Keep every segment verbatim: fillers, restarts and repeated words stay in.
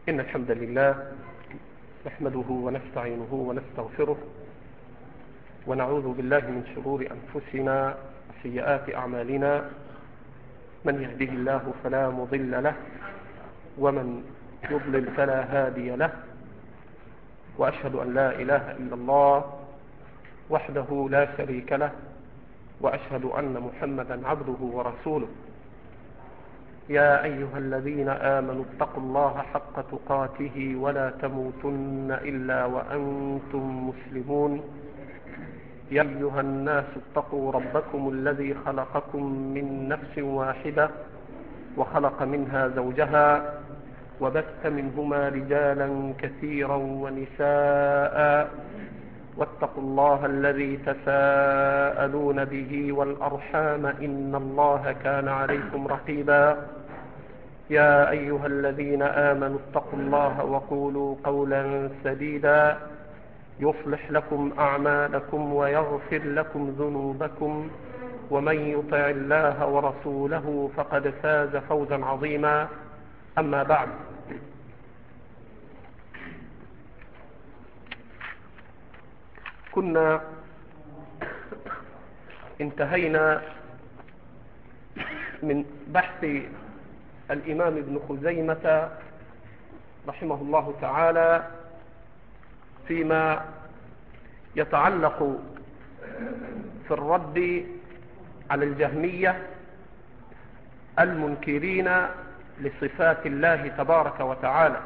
إن الحمد لله نحمده ونستعينه ونستغفره ونعوذ بالله من شرور أنفسنا وسيئات أعمالنا. من يهده الله فلا مضل له ومن يضلل فلا هادي له، وأشهد أن لا إله إلا الله وحده لا شريك له، وأشهد أن محمدا عبده ورسوله. يا أيها الذين آمنوا اتقوا الله حق تقاته ولا تموتن إلا وأنتم مسلمون. يا أيها الناس اتقوا ربكم الذي خلقكم من نفس واحدة وخلق منها زوجها وبث منهما رجالا كثيرا ونساء، واتقوا الله الذي تساءلون به والأرحام إن الله كان عليكم رقيبا. يا أيها الذين آمنوا اتقوا الله وقولوا قولا سديدا يصلح لكم أعمالكم ويغفر لكم ذنوبكم، ومن يطع الله ورسوله فقد فاز فوزا عظيما. أما بعد، كنا انتهينا من بحث الإمام ابن خزيمة رحمه الله تعالى فيما يتعلق في الرد على الجهمية المنكرين لصفات الله تبارك وتعالى،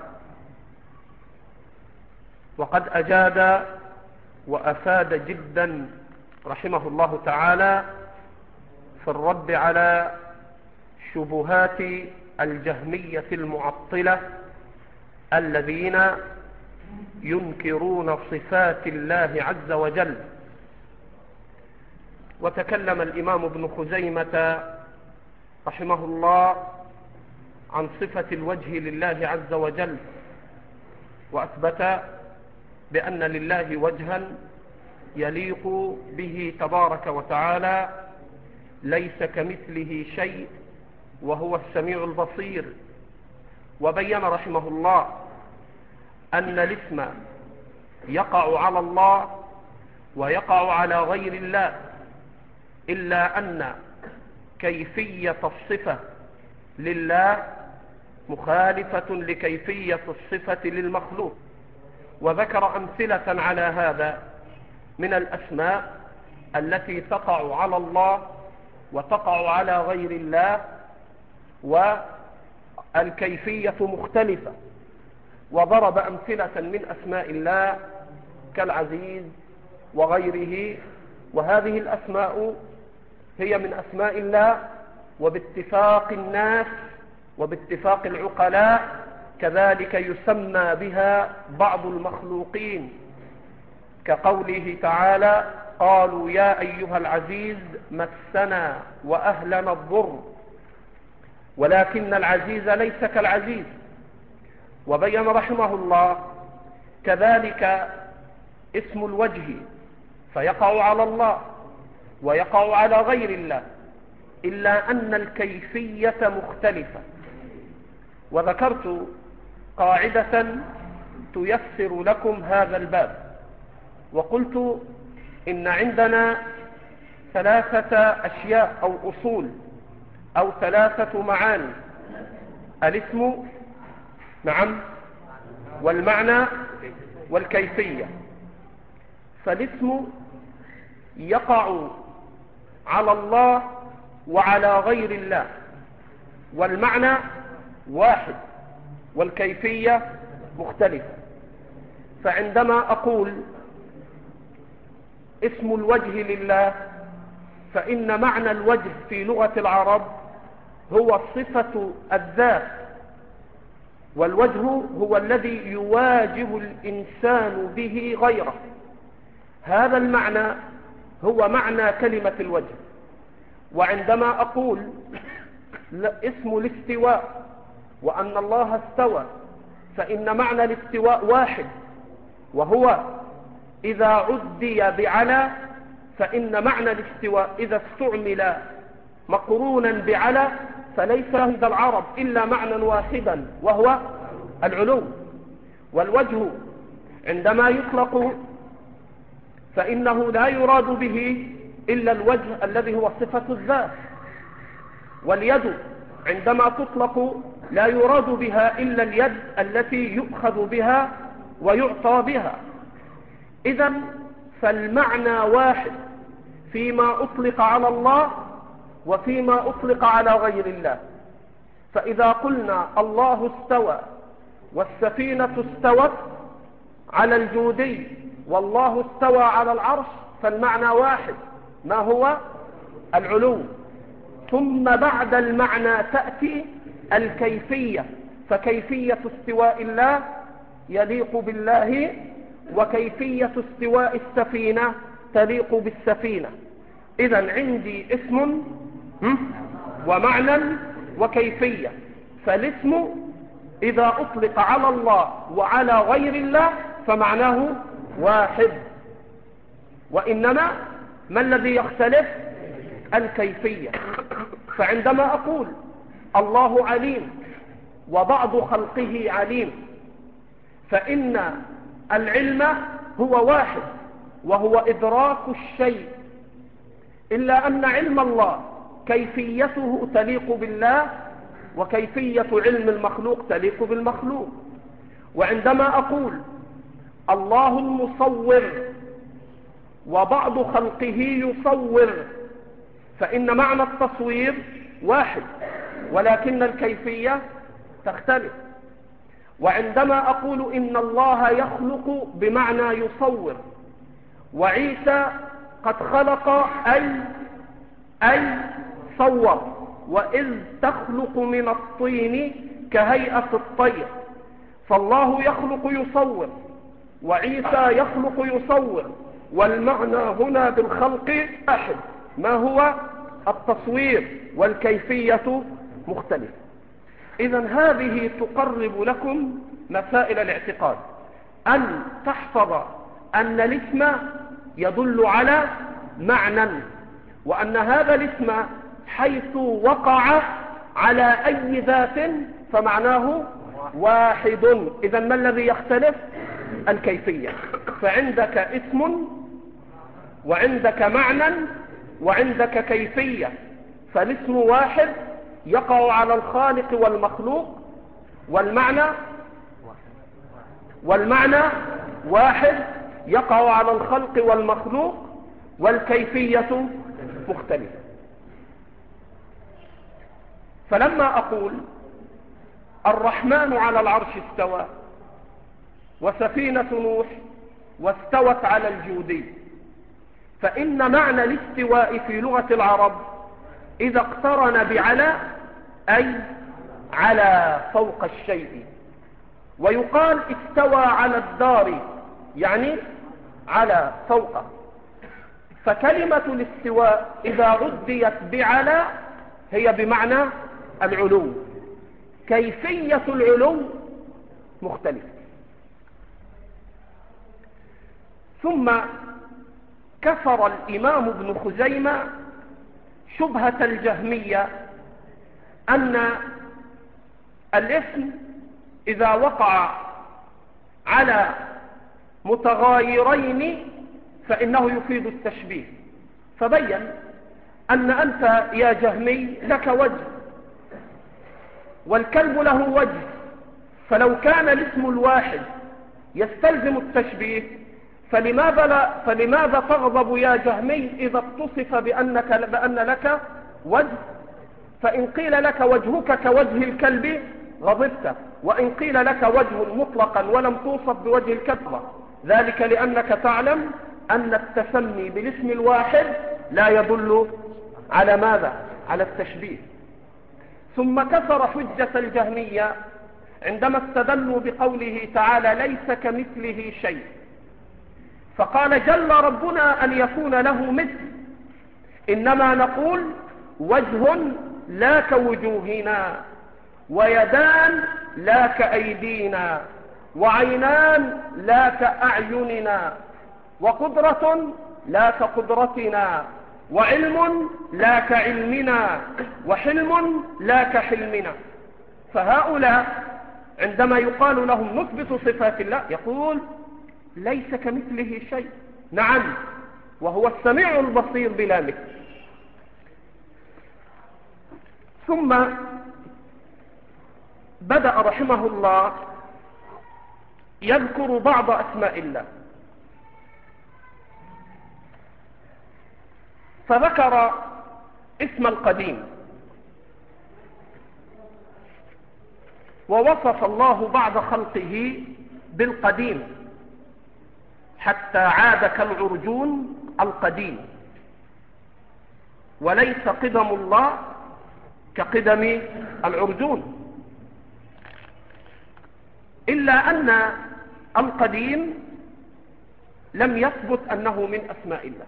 وقد أجاد وأفاد جدا رحمه الله تعالى في الرد على شبهات الجهمية المعطلة الذين ينكرون صفات الله عز وجل. وتكلم الإمام ابن خزيمة رحمه الله عن صفة الوجه لله عز وجل، وأثبت بأن لله وجها يليق به تبارك وتعالى ليس كمثله شيء وهو السميع البصير. وبين رحمه الله أن الاسم يقع على الله ويقع على غير الله، إلا أن كيفية الصفة لله مخالفة لكيفية الصفة للمخلوق. وذكر أمثلة على هذا من الأسماء التي تقع على الله وتقع على غير الله، والكيفية مختلفة. وضرب أمثلة من أسماء الله كالعزيز وغيره. وهذه الأسماء هي من أسماء الله، وباتفاق الناس وباتفاق العقلاء كذلك يسمى بها بعض المخلوقين، كقوله تعالى: قالوا يا أيها العزيز مسنا وأهلنا الضر، ولكن العزيز ليس كالعزيز. وبين رحمه الله كذلك اسم الوجه فيقع على الله ويقع على غير الله، إلا أن الكيفية مختلفة. وذكرت قاعدة تيسر لكم هذا الباب، وقلت إن عندنا ثلاثة أشياء أو أصول أو ثلاثة معاني: الاسم، نعم، والمعنى والكيفية. فالاسم يقع على الله وعلى غير الله، والمعنى واحد والكيفية مختلفة. فعندما أقول اسم الوجه لله، فإن معنى الوجه في لغة العرب هو صفة الذات، والوجه هو الذي يواجه الإنسان به غيره. هذا المعنى هو معنى كلمة الوجه. وعندما أقول اسم الاستواء وأن الله استوى، فإن معنى الاستواء واحد، وهو إذا عدي بعلى، فإن معنى الاستواء إذا استعمل مقرونا بعلى فليس عند العرب إلا معنى واحدا، وهو العلو. والوجه عندما يطلق فإنه لا يراد به إلا الوجه الذي هو صفة الذات. واليد عندما تطلق لا يراد بها إلا اليد التي يؤخذ بها ويعطى بها. إذن فالمعنى واحد فيما أطلق على الله وفيما أطلق على غير الله. فإذا قلنا الله استوى والسفينة استوت على الجودي والله استوى على العرش فالمعنى واحد، ما هو؟ العلو. ثم بعد المعنى تأتي الكيفية، فكيفية استواء الله يليق بالله، وكيفية استواء السفينة تليق بالسفينة. إذن عندي اسم ومعنى وكيفية. فالاسم إذا أطلق على الله وعلى غير الله فمعناه واحد، وإنما ما الذي يختلف؟ الكيفية. فعندما أقول الله عليم وبعض خلقه عليم فإن العلم هو واحد وهو إدراك الشيء، إلا أن علم الله كيفيته تليق بالله وكيفية علم المخلوق تليق بالمخلوق. وعندما أقول الله المصور وبعض خلقه يصور فإن معنى التصوير واحد ولكن الكيفية تختلف. وعندما أقول إن الله يخلق بمعنى يصور، وعيسى قد خلق أي أي صور، وإذ تخلق من الطين كهيئة الطير. فالله يخلق يصور وعيسى يخلق يصور، والمعنى هنا بالخلق واحد، ما هو؟ التصوير، والكيفية مختلفة. إذن هذه تقرب لكم مسائل الاعتقاد، أن تحفظ أن الاسم يدل على معنى، وأن هذا الاسم حيث وقع على أي ذات فمعناه واحد. إذن ما الذي يختلف؟ الكيفية. فعندك اسم وعندك معنى وعندك كيفية، فالاسم واحد يقع على الخالق والمخلوق، والمعنى والمعنى واحد يقع على الخلق والمخلوق، والكيفية مختلفة. فلما أقول الرحمن على العرش استوى وسفينة نوح واستوت على الجودي، فإن معنى الاستواء في لغة العرب إذا اقترن بعلى أي على فوق الشيء. ويقال استوى على الدار يعني على فوقه. فكلمة الاستواء إذا عديت بعلى هي بمعنى العلو. كيفية العلو مختلفة. ثم كفر الإمام ابن خزيمة شبهة الجهمية أن الاسم إذا وقع على متغايرين فإنه يفيد التشبيه. فبين أن أنت يا جهمي لك وجه والكلب له وجه، فلو كان الاسم الواحد يستلزم التشبيه فلماذا, لا فلماذا تغضب يا جهمي إذا اتصف بأنك بأن لك وجه؟ فإن قيل لك وجهك كوجه الكلب غضبت، وإن قيل لك وجه مطلقا ولم توصف بوجه الكلب، ذلك لأنك تعلم أن التسمي بالاسم الواحد لا يدل على ماذا؟ على التشبيه. ثم كسر حجة الجهمية عندما استدلوا بقوله تعالى ليس كمثله شيء، فقال جل ربنا أن يكون له مثل، إنما نقول وجه لا كوجوهنا، ويدان لا كأيدينا، وعينان لا كأعيننا، وقدرة لا كقدرتنا، وعلم لا كعلمنا، وحلم لا كحلمنا. فهؤلاء عندما يقال لهم نثبت صفات الله يقول ليس كمثله شيء. نعم، وهو السميع البصير بلا مثل. ثم بدأ رحمه الله يذكر بعض أسماء الله، فذكر اسم القديم، ووصف الله بعض خلقه بالقديم حتى عاد كالعرجون القديم، وليس قدم الله كقدم العرجون، إلا أن القديم لم يثبت أنه من أسماء الله،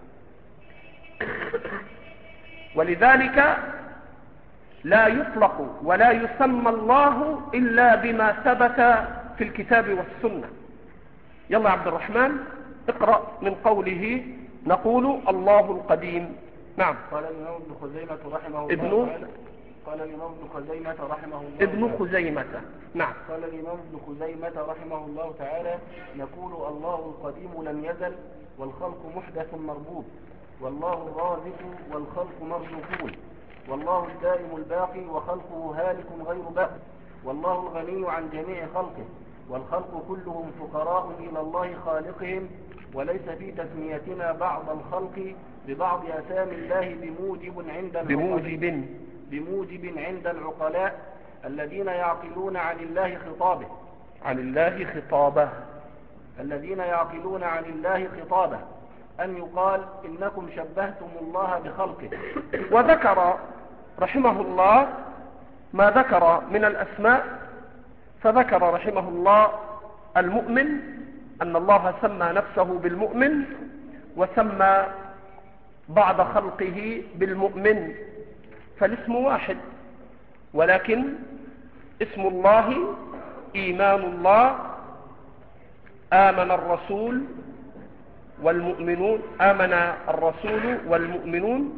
ولذلك لا يطلق ولا يسمى الله إلا بما ثبت في الكتاب والسنة. يلا عبد الرحمن اقرأ من قوله نقول الله القديم. نعم. قال الإمام ابن خزيمة رحمه ابن الله تعالى قال الإمام ابن خزيمة رحمه الله ابن خزيمة نعم. قال الإمام ابن خزيمة رحمه الله تعالى نقول الله القديم لم يزل، والخلق محدث مربوب، والله الرازق والخلق مرزوقون، والله الدائم الباقي وخلقه هالك غير باق، والله الغني عن جميع خلقه، والخلق كلهم فقراء إلى الله خالقهم، وليس في تسميتنا بعض الخلق ببعض أسامي الله بموجب عند بموجب بموجب عند العقلاء الذين يعقلون عن الله خطابه عن الله خطابه الذين يعقلون عن الله خطابه أن يقال إنكم شبهتم الله بخلقه. وذكر رحمه الله ما ذكر من الأسماء، فذكر رحمه الله المؤمن، أن الله سمى نفسه بالمؤمن، وسمى بعض خلقه بالمؤمن، فالاسم واحد، ولكن اسم الله إيمان الله. آمن الرسول والمؤمنون آمن الرسول والمؤمنون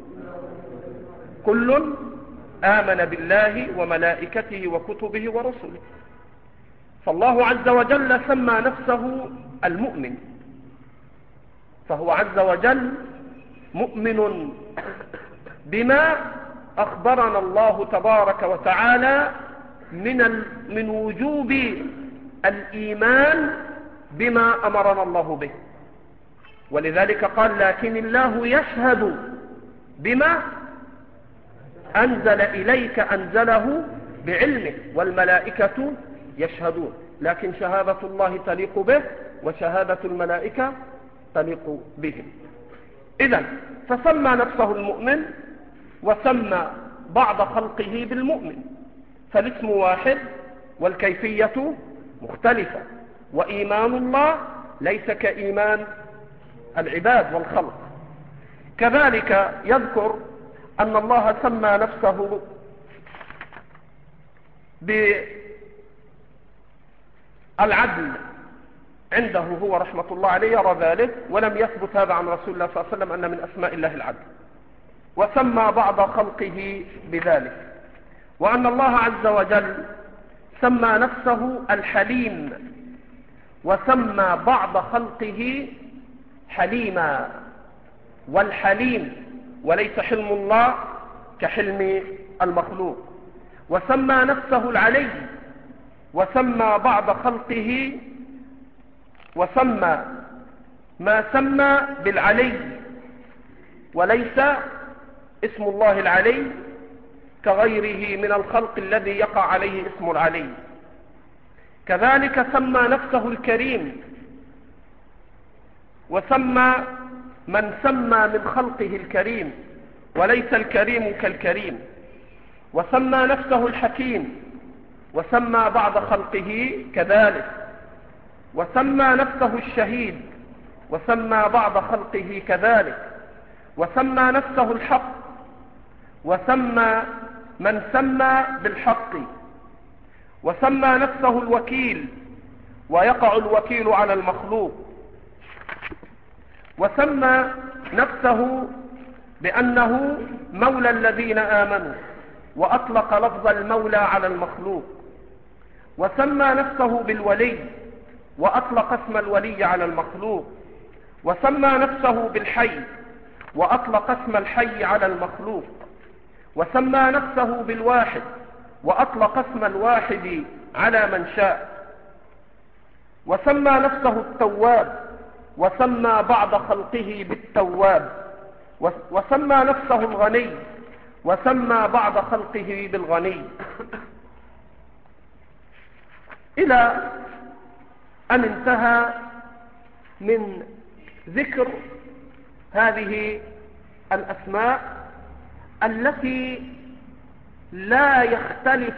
كل آمن بالله وملائكته وكتبه ورسله. فالله عز وجل سمى نفسه المؤمن، فهو عز وجل مؤمن بما أخبرنا الله تبارك وتعالى من من وجوب الإيمان بما أمرنا الله به، ولذلك قال لكن الله يشهد بما أنزل إليك أنزله بعلمه والملائكة يشهدون، لكن شهادة الله تليق به وشهادة الملائكة تليق بهم. إذن فسمى نفسه المؤمن وسمى بعض خلقه بالمؤمن، فالاسم واحد والكيفية مختلفة، وإيمان الله ليس كإيمان العباد والخلق. كذلك يذكر أن الله سمى نفسه بالعدل عنده هو رحمة الله عليه يرى ذلك، ولم يثبت هذا عن رسول الله صلى الله عليه وسلم أن من أسماء الله العدل، وسمى بعض خلقه بذلك. وأن الله عز وجل سمى نفسه الحليم، وسمى بعض خلقه حليما، والحليم وليس حلم الله كحلم المخلوق. وسمى نفسه العلي، وسمى بعض خلقه وسمى ما سمى بالعلي، وليس اسم الله العلي كغيره من الخلق الذي يقع عليه اسم العلي. كذلك سمى نفسه الكريم، وسمى من سمى من خلقه الكريم، وليس الكريم كالكريم. وسمى نفسه الحكيم، وسمى بعض خلقه كذلك. وسمى نفسه الشهيد، وسمى بعض خلقه كذلك. وسمى نفسه الحق، وسمى من سمى بالحق. وسمى نفسه الوكيل، ويقع الوكيل على المخلوق. وسمى نفسه بأنه مولى الذين آمنوا، وأطلق لفظ المولى على المخلوق. وسمى نفسه بالولي وأطلق اسم الولي على المخلوق، وسمى نفسه بالحي وأطلق اسم الحي على المخلوق، وسمى نفسه بالواحد وأطلق اسم الواحد على من شاء، وسمى نفسه التواب وسمى بعض خلقه بالتواب، وسمى نفسه الغني وسمى بعض خلقه بالغني، إلى أن انتهى من ذكر هذه الأسماء التي لا يختلف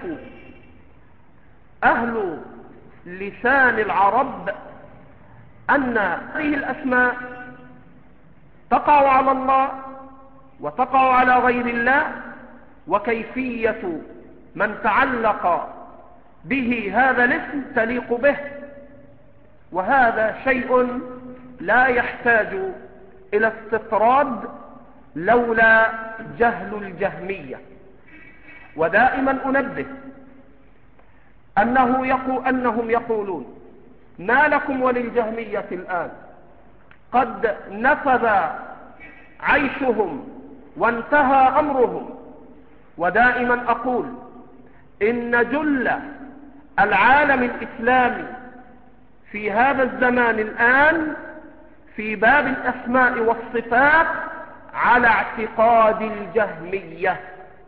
أهل لسان العرب أن هذه الأسماء تقع على الله وتقع على غير الله، وكيفية من تعلق به هذا الاسم تليق به، وهذا شيء لا يحتاج إلى استطراد لولا جهل الجهمية. ودائما أنبه أنه يقول أنهم يقولون ما لكم وللجهمية الآن، قد نفذ عيشهم وانتهى أمرهم. ودائما أقول إن جل العالم الإسلامي في هذا الزمان الآن في باب الأسماء والصفات على اعتقاد الجهمية.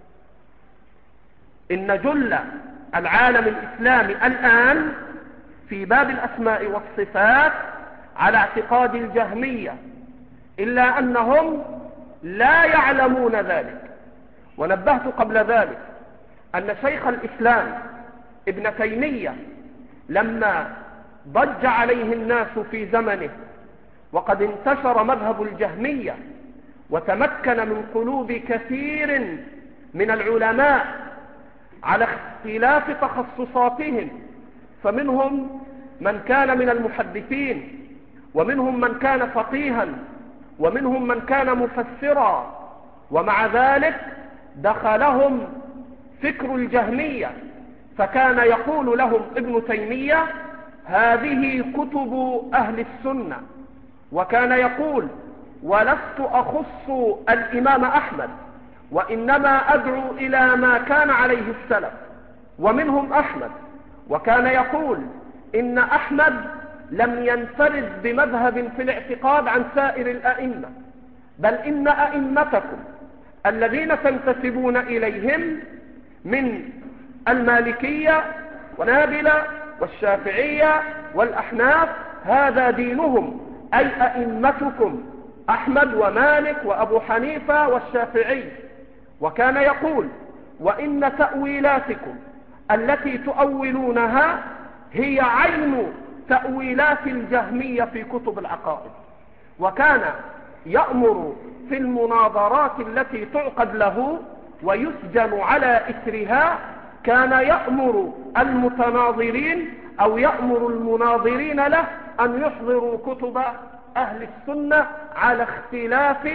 إن جل العالم الإسلامي الآن في باب الأسماء والصفات على اعتقاد الجهمية، إلا أنهم لا يعلمون ذلك. ونبهت قبل ذلك أن شيخ الإسلام ابن تيمية لما ضج عليه الناس في زمنه وقد انتشر مذهب الجهمية وتمكن من قلوب كثير من العلماء على اختلاف تخصصاتهم، فمنهم من كان من المحدثين، ومنهم من كان فقيها، ومنهم من كان مفسرا، ومع ذلك دخلهم فكر الجهمية، فكان يقول لهم ابن تيمية هذه كتب أهل السنة، وكان يقول ولست أخص الإمام أحمد وإنما أدعو إلى ما كان عليه السلف، ومنهم أحمد، وكان يقول إن أحمد لم ينفرد بمذهب في الاعتقاد عن سائر الأئمة، بل إن أئمتكم الذين تنتسبون إليهم من المالكية ونابلة والشافعية والأحناف هذا دينهم، أي أئمتكم أحمد ومالك وأبو حنيفة والشافعي. وكان يقول وإن تأويلاتكم التي تؤولونها هي عين تأويلات الجهمية في كتب العقائد. وكان يأمر في المناظرات التي تعقد له ويسجن على إثرها، كان يأمر المتناظرين أو يأمر المناظرين له أن يحضروا كتب أهل السنة على اختلاف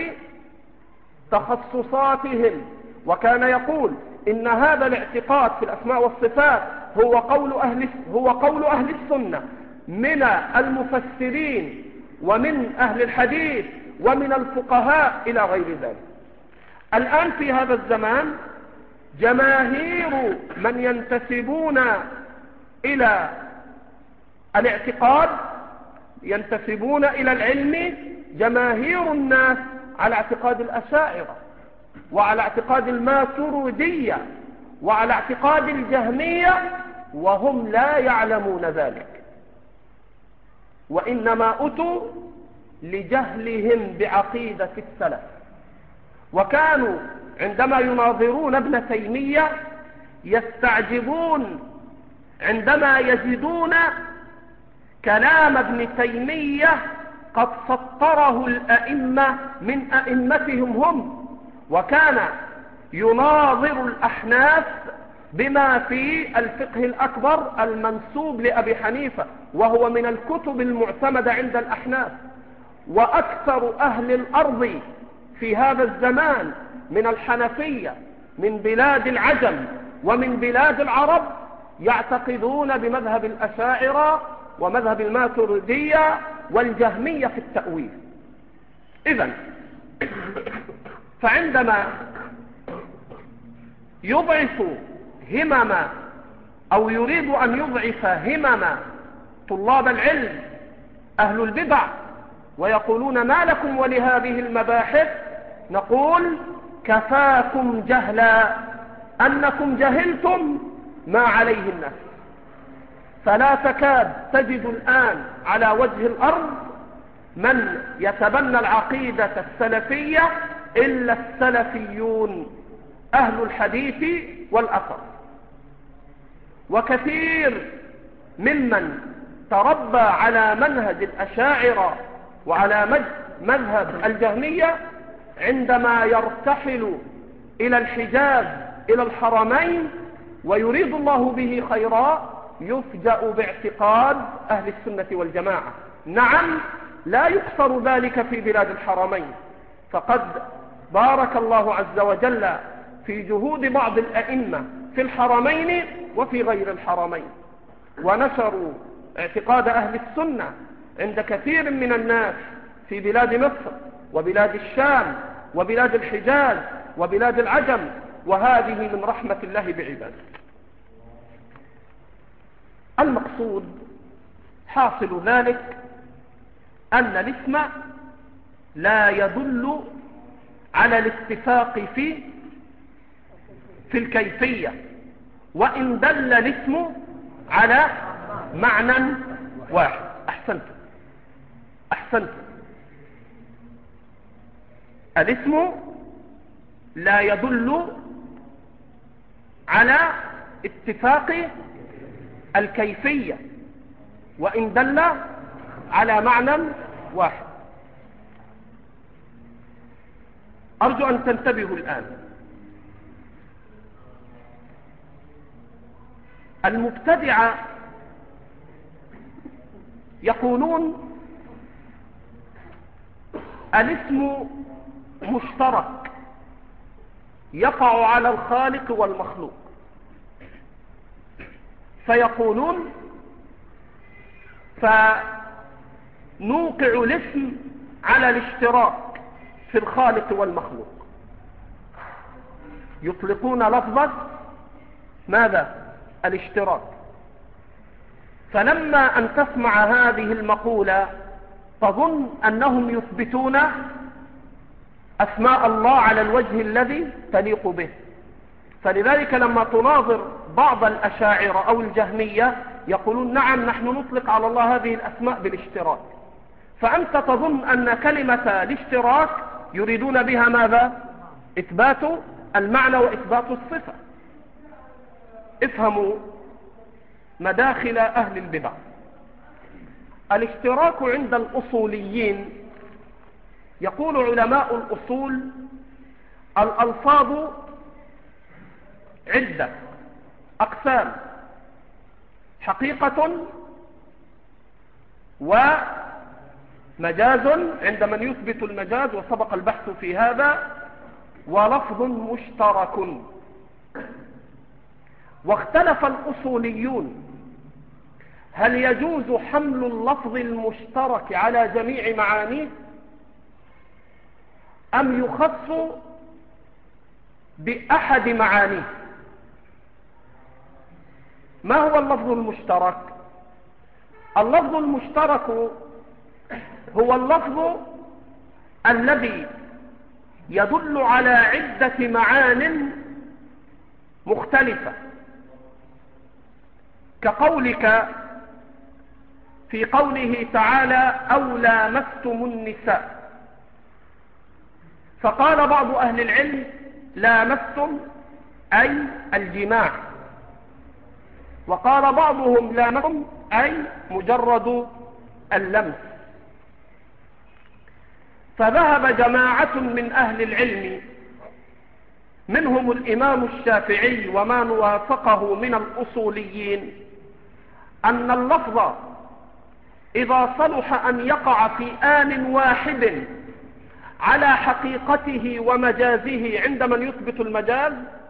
تخصصاتهم. وكان يقول إن هذا الاعتقاد في الأسماء والصفات هو قول أهل هو قول أهل السنة من المفسرين ومن أهل الحديث ومن الفقهاء إلى غير ذلك. الآن في هذا الزمان جماهير من ينتسبون إلى الاعتقاد ينتسبون إلى العلم، جماهير الناس على اعتقاد الأشاعرة وعلى اعتقاد الماتريدية وعلى اعتقاد الجهمية، وهم لا يعلمون ذلك، وإنما أتوا لجهلهم بعقيدة السلف. وكانوا عندما يناظرون ابن تيمية يستعجبون عندما يجدون كلام ابن تيمية قد سطره الأئمة من أئمتهم هم. وكان يناظر الأحناف بما في الفقه الأكبر المنسوب لأبي حنيفة، وهو من الكتب المعتمدة عند الأحناف. وأكثر أهل الأرض في هذا الزمان من الحنفية من بلاد العجم ومن بلاد العرب يعتقدون بمذهب الأشاعرة ومذهب الماتريدية والجهمية في التأويل. إذن فعندما يضعف همم أو يريد أن يضعف همم طلاب العلم أهل البدع ويقولون ما لكم ولهذه المباحث، نقول كفاكم جهلا أنكم جهلتم ما عليه الناس. فلا تكاد تجد الآن على وجه الأرض من يتبنى العقيدة السلفية إلا السلفيون أهل الحديث والأثر. وكثير ممن تربى على منهج الأشاعرة وعلى مذهب الجهمية عندما يرتحل إلى الحجاز إلى الحرمين ويريد الله به خيرا يفجأ باعتقاد أهل السنة والجماعة. نعم، لا يقصر ذلك في بلاد الحرمين، فقد بارك الله عز وجل في جهود بعض الأئمة في الحرمين وفي غير الحرمين، ونشروا اعتقاد أهل السنة عند كثير من الناس في بلاد مصر وبلاد الشام وبلاد الحجاز وبلاد العجم، وهذه من رحمة الله بعباده. المقصود حاصل ذلك أن الاسم لا يدل على الاتفاق في في الكيفية، وإن دل الاسم على معنى واحد. أحسنت أحسنت الاسم لا يدل على اتفاق الكيفية وإن دل على معنى واحد. أرجو أن تنتبهوا الآن. المبتدعة يقولون الاسم مشترك يقع على الخالق والمخلوق، فيقولون فنوقع الاسم على الاشتراك في الخالق والمخلوق. يطلقون لفظة ماذا؟ الاشتراك. فلما أن تسمع هذه المقولة تظن أنهم يثبتون أسماء الله على الوجه الذي تليق به. فلذلك لما تناظر بعض الأشاعرة أو الجهمية يقولون نعم نحن نطلق على الله هذه الأسماء بالاشتراك، فأنت تظن أن كلمة الاشتراك يريدون بها ماذا؟ إثبات المعنى وإثبات الصفة. افهموا مداخل أهل البدع. الاشتراك عند الأصوليين يقول علماء الأصول الألفاظ عدة أقسام: حقيقة ومجاز عند من يثبت المجاز وسبق البحث في هذا، ولفظ مشترك. واختلف الأصوليون هل يجوز حمل اللفظ المشترك على جميع معانيه أم يخص بأحد معانيه. ما هو اللفظ المشترك؟ اللفظ المشترك هو اللفظ الذي يدل على عدة معان مختلفة، كقولك في قوله تعالى أو لامستم النساء، فقال بعض أهل العلم لامستم أي الجماع، وقال بعضهم لامستم أي مجرد اللمس. فذهب جماعة من أهل العلم منهم الإمام الشافعي ومن وافقه من الأصوليين أن اللفظ إذا صلح أن يقع في آن واحد على حقيقته ومجازه عند من يثبت المجاز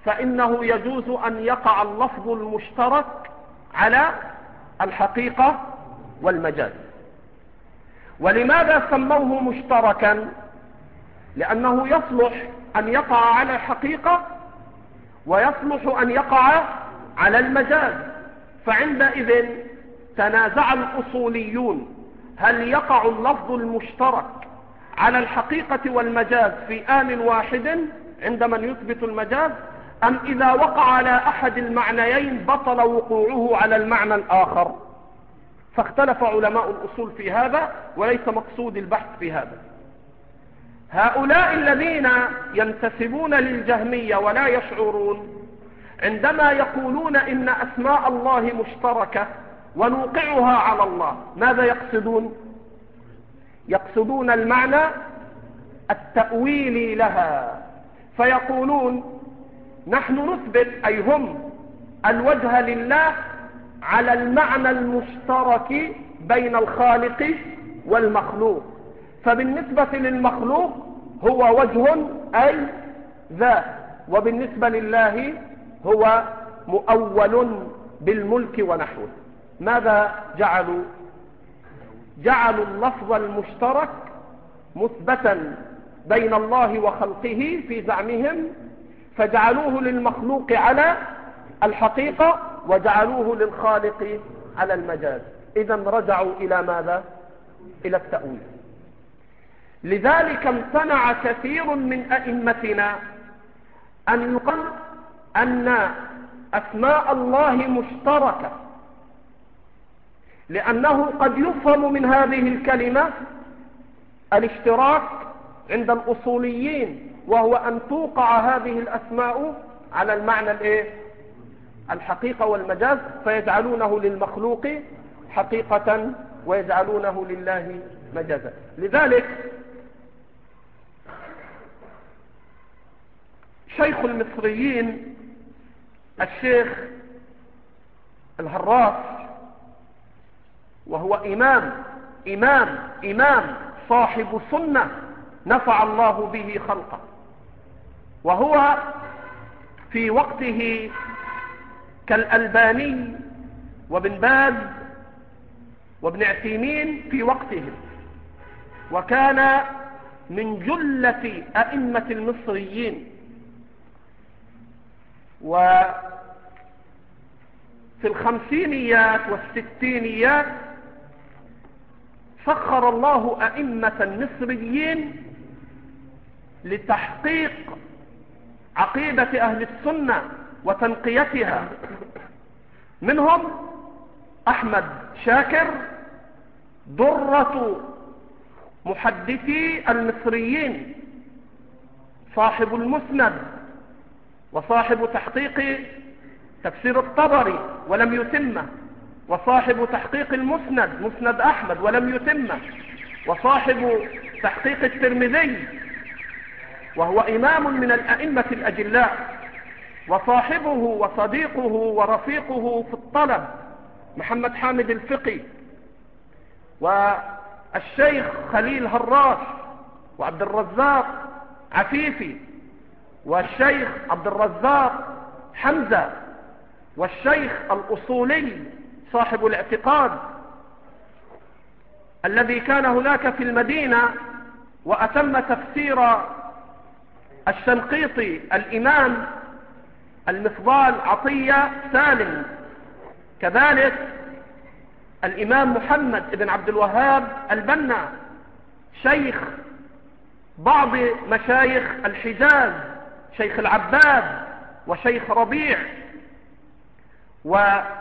فإنه يجوز أن يقع اللفظ المشترك على الحقيقة والمجاز. ولماذا سموه مشتركا؟ لأنه يصلح أن يقع على الحقيقة ويصلح أن يقع على المجاز. فعندئذ تنازع الأصوليون هل يقع اللفظ المشترك على الحقيقة والمجاز في آن واحد عند من يثبت المجاز، أم إذا وقع على أحد المعنيين بطل وقوعه على المعنى الآخر. فاختلف علماء الأصول في هذا، وليس مقصود البحث في هذا. هؤلاء الذين ينتسبون للجهمية ولا يشعرون عندما يقولون إن أسماء الله مشتركة ونوقعها على الله، ماذا يقصدون؟ يقصدون المعنى التأويلي لها، فيقولون نحن نثبت، أي هم، الوجه لله على المعنى المشترك بين الخالق والمخلوق. فبالنسبة للمخلوق هو وجه أي ذات، وبالنسبة لله هو مؤول بالملك ونحوه. ماذا جعلوا؟ جعلوا اللفظ المشترك مثبتا بين الله وخلقه في زعمهم، فجعلوه للمخلوق على الحقيقة وجعلوه للخالق على المجاز. إذن رجعوا إلى ماذا؟ إلى التأويل. لذلك امتنع كثير من أئمتنا أن يقال أن أسماء الله مشتركة، لأنه قد يفهم من هذه الكلمة الاشتراك عند الأصوليين، وهو أن توقع هذه الأسماء على المعنى الايه؟ الحقيقة والمجاز، فيجعلونه للمخلوق حقيقة ويجعلونه لله مجازا. لذلك شيخ المصريين الشيخ الهراس، وهو إمام إمام إمام صاحب سنة نفع الله به خلقه، وهو في وقته كالألباني وابن باز وابن عثيمين في وقتهم، وكان من جلة أئمة المصريين. وفي الخمسينيات والستينيات سخر الله أئمة مصريين لتحقيق عقيدة أهل السنة وتنقيتها، منهم أحمد شاكر درة محدثي المصريين، صاحب المسند وصاحب تحقيق تفسير الطبري ولم يتمه، وصاحب تحقيق المسند مسند أحمد ولم يتمه، وصاحب تحقيق الترمذي، وهو إمام من الأئمة الأجلاء، وصاحبه وصديقه ورفيقه في الطلب محمد حامد الفقي، والشيخ خليل هراس، وعبد الرزاق عفيفي، والشيخ عبد الرزاق حمزة، والشيخ الأصولي صاحب الاعتقاد الذي كان هناك في المدينة وأتم تفسير الشنقيطي الإمام المفضال عطية سالم، كذلك الإمام محمد بن عبد الوهاب البنا، شيخ بعض مشايخ الحجاز، شيخ العباد وشيخ ربيع، وعبد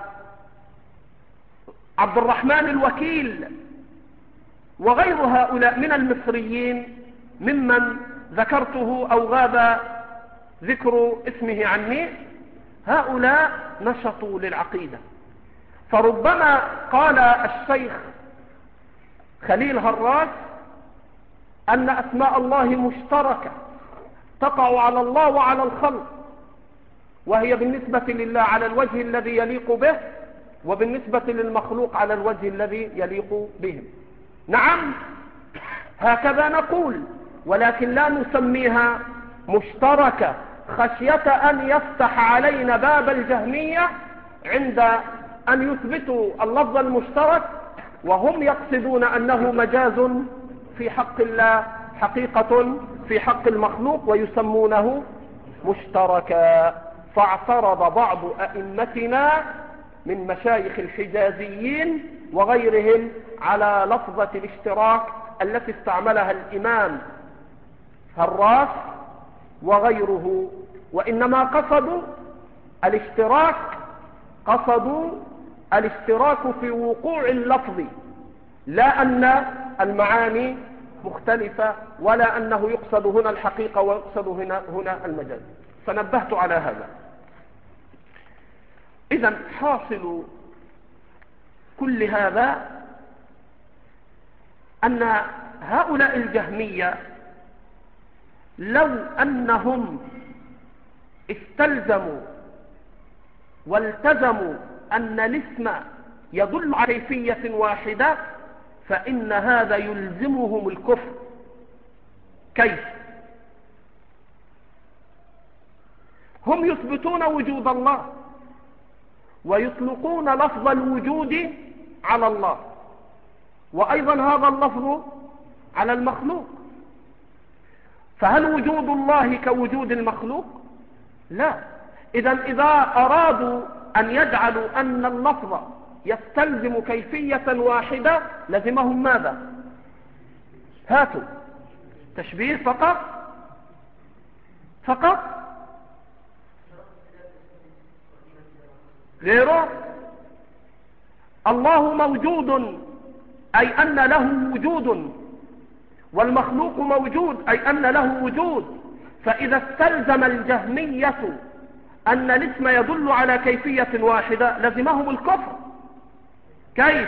الرحمن الوكيل، وغير هؤلاء من المصريين ممن ذكرته أو غاب ذكر اسمه عني. هؤلاء نشطوا للعقيدة، فربما قال الشيخ خليل هراس أن أسماء الله مشتركة تقع على الله وعلى الخلق، وهي بالنسبة لله على الوجه الذي يليق به، وبالنسبة للمخلوق على الوجه الذي يليق بهم. نعم هكذا نقول، ولكن لا نسميها مشتركة خشية أن يفتح علينا باب الجهمية عند أن يثبتوا اللفظ المشترك، وهم يقصدون أنه مجاز في حق الله حقيقة في حق المخلوق، ويسمونه مشتركا. فاعترض بعض أئمتنا من مشايخ الحجازيين وغيرهم على لفظة الاشتراك التي استعملها الإمام هراس وغيره، وإنما قصدوا الاشتراك قصدوا الاشتراك في وقوع اللفظ، لا أن المعاني مختلفة، ولا أنه يقصد هنا الحقيقة ويقصد هنا, هنا المجاز. فنبهت على هذا. إذن حاصل كل هذا أن هؤلاء الجهمية لو أنهم استلزموا والتزموا أن الاسم يدل على كيفية واحدة فإن هذا يلزمهم الكفر. كيف؟ هم يثبتون وجود الله ويطلقون لفظ الوجود على الله، وأيضا هذا اللفظ على المخلوق. فهل وجود الله كوجود المخلوق؟ لا. إذن إذا أرادوا أن يجعلوا أن اللفظ يستلزم كيفية واحدة لزمهم ماذا؟ هاتوا تشبيه فقط فقط غيره. الله موجود أي أن له وجود، والمخلوق موجود أي أن له وجود. فإذا استلزم الجهمية أن الاسم يدل على كيفية واحدة لزمهم الكفر. كيف؟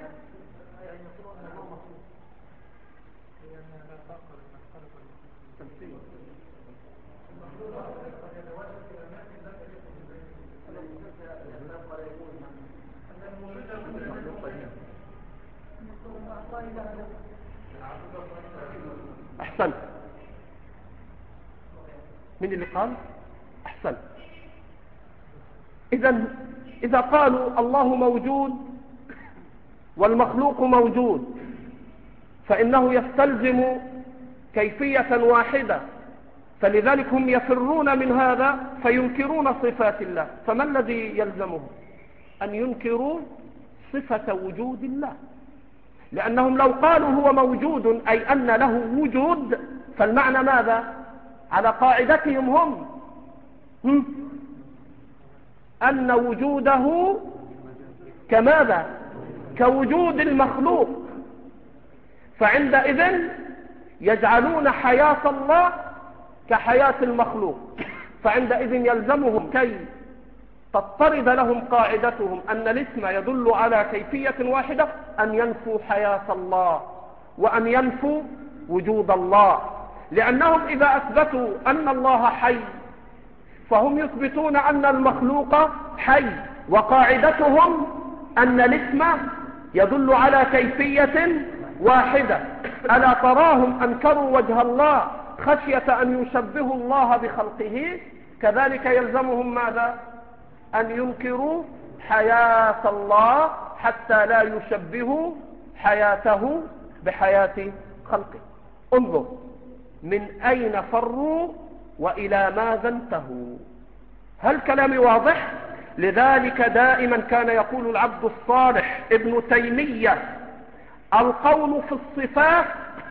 أحسن. من اللي قال؟ أحسن. إذا إذا قالوا الله موجود والمخلوق موجود فإنه يستلزم كيفية واحدة، فلذلك هم يفرون من هذا فينكرون صفات الله. فما الذي يلزمهم؟ أن ينكروا صفة وجود الله، لأنهم لو قالوا هو موجود أي أن له وجود فالمعنى ماذا؟ على قاعدتهم هم, هم أن وجوده كماذا؟ كوجود المخلوق. فعندئذ يجعلون حياة الله كحياة المخلوق، فعندئذ يلزمهم كي تضطرد لهم قاعدتهم أن الاسم يدل على كيفية واحدة أن ينفوا حياة الله وأن ينفوا وجود الله، لأنهم إذا أثبتوا أن الله حي فهم يثبتون أن المخلوق حي، وقاعدتهم أن الاسم يدل على كيفية واحدة. ألا تراهم أنكروا وجه الله خشية أن يشبهوا الله بخلقه؟ كذلك يلزمهم ماذا؟ أن ينكروا حياة الله حتى لا يشبهوا حياته بحياة خلقه. انظر من أين فروا وإلى ماذا انتهوا. هل كلامي واضح؟ لذلك دائما كان يقول العبد الصالح ابن تيمية القول في الصفات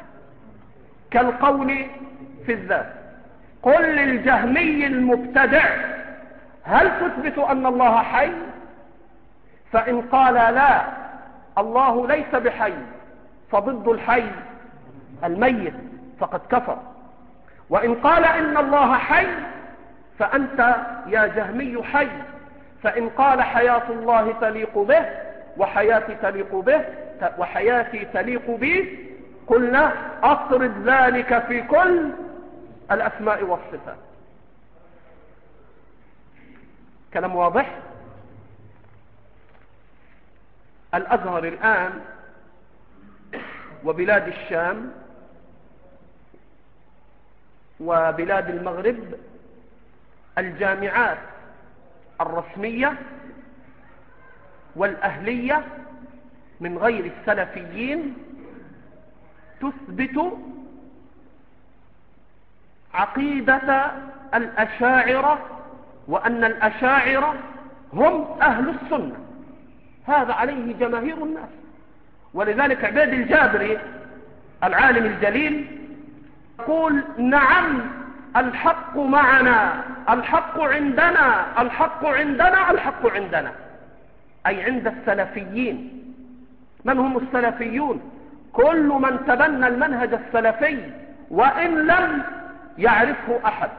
كالقول في الذات. قل للجهمي المبتدع هل تثبت أن الله حي؟ فإن قال لا الله ليس بحي فضد الحي الميت فقد كفر. وإن قال إن الله حي فأنت يا جهمي حي. فإن قال حياة الله تليق به وحياتي تليق به وحياتي تليق بي قلنا أطرد ذلك في كل الأسماء والصفات. كلام واضح؟ الأزهر الآن وبلاد الشام وبلاد المغرب الجامعات الرسمية والأهلية من غير السلفيين تثبت عقيدة الأشاعرة، وأن الأشاعرة هم أهل السنة. هذا عليه جماهير الناس. ولذلك عبيد الجابري العالم الجليل يقول: نعم الحق معنا، الحق عندنا، الحق عندنا، الحق عندنا، أي عند السلفيين. من هم السلفيون؟ كل من تبنى المنهج السلفي وإن لم يعرفه أحد.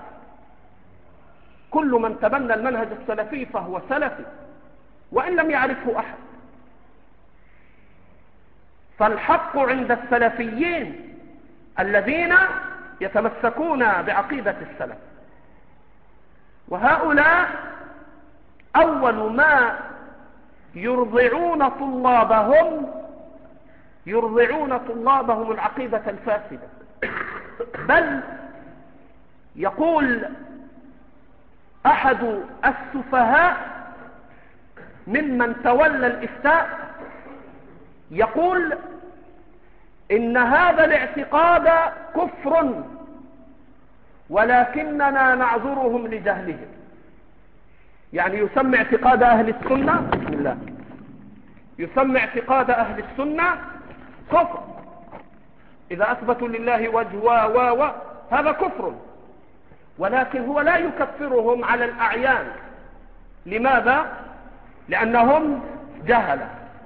كل من تبنى المنهج السلفي فهو سلفي وإن لم يعرفه أحد. فالحق عند السلفيين الذين يتمسكون بعقيدة السلف، وهؤلاء أول ما يرضعون طلابهم يرضعون طلابهم العقيدة الفاسدة. بل يقول أحد السفهاء ممن تولى الإفتاء، يقول: إن هذا الاعتقاد كفر ولكننا نعذرهم لجهلهم. يعني يسمى اعتقاد أهل السنة، بسم الله، يسمى اعتقاد أهل السنة كفر. إذا أثبتوا لله وجه و و و هذا كفر، ولكن هو لا يكفرهم على الأعيان. لماذا؟ لأنهم جهلة.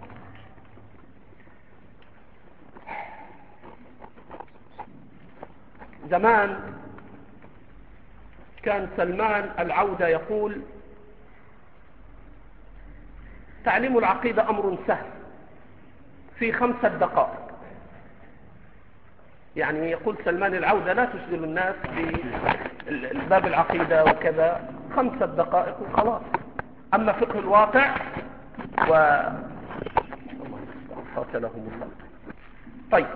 زمان كان سلمان العودة يقول: تعليم العقيدة أمر سهل في خمسة دقائق. يعني يقول سلمان العودة: لا تشغل الناس بباب العقيدة وكذا، خمسة دقائق وخلاص. أما فقه الواقع و قاتلهم الله. طيب،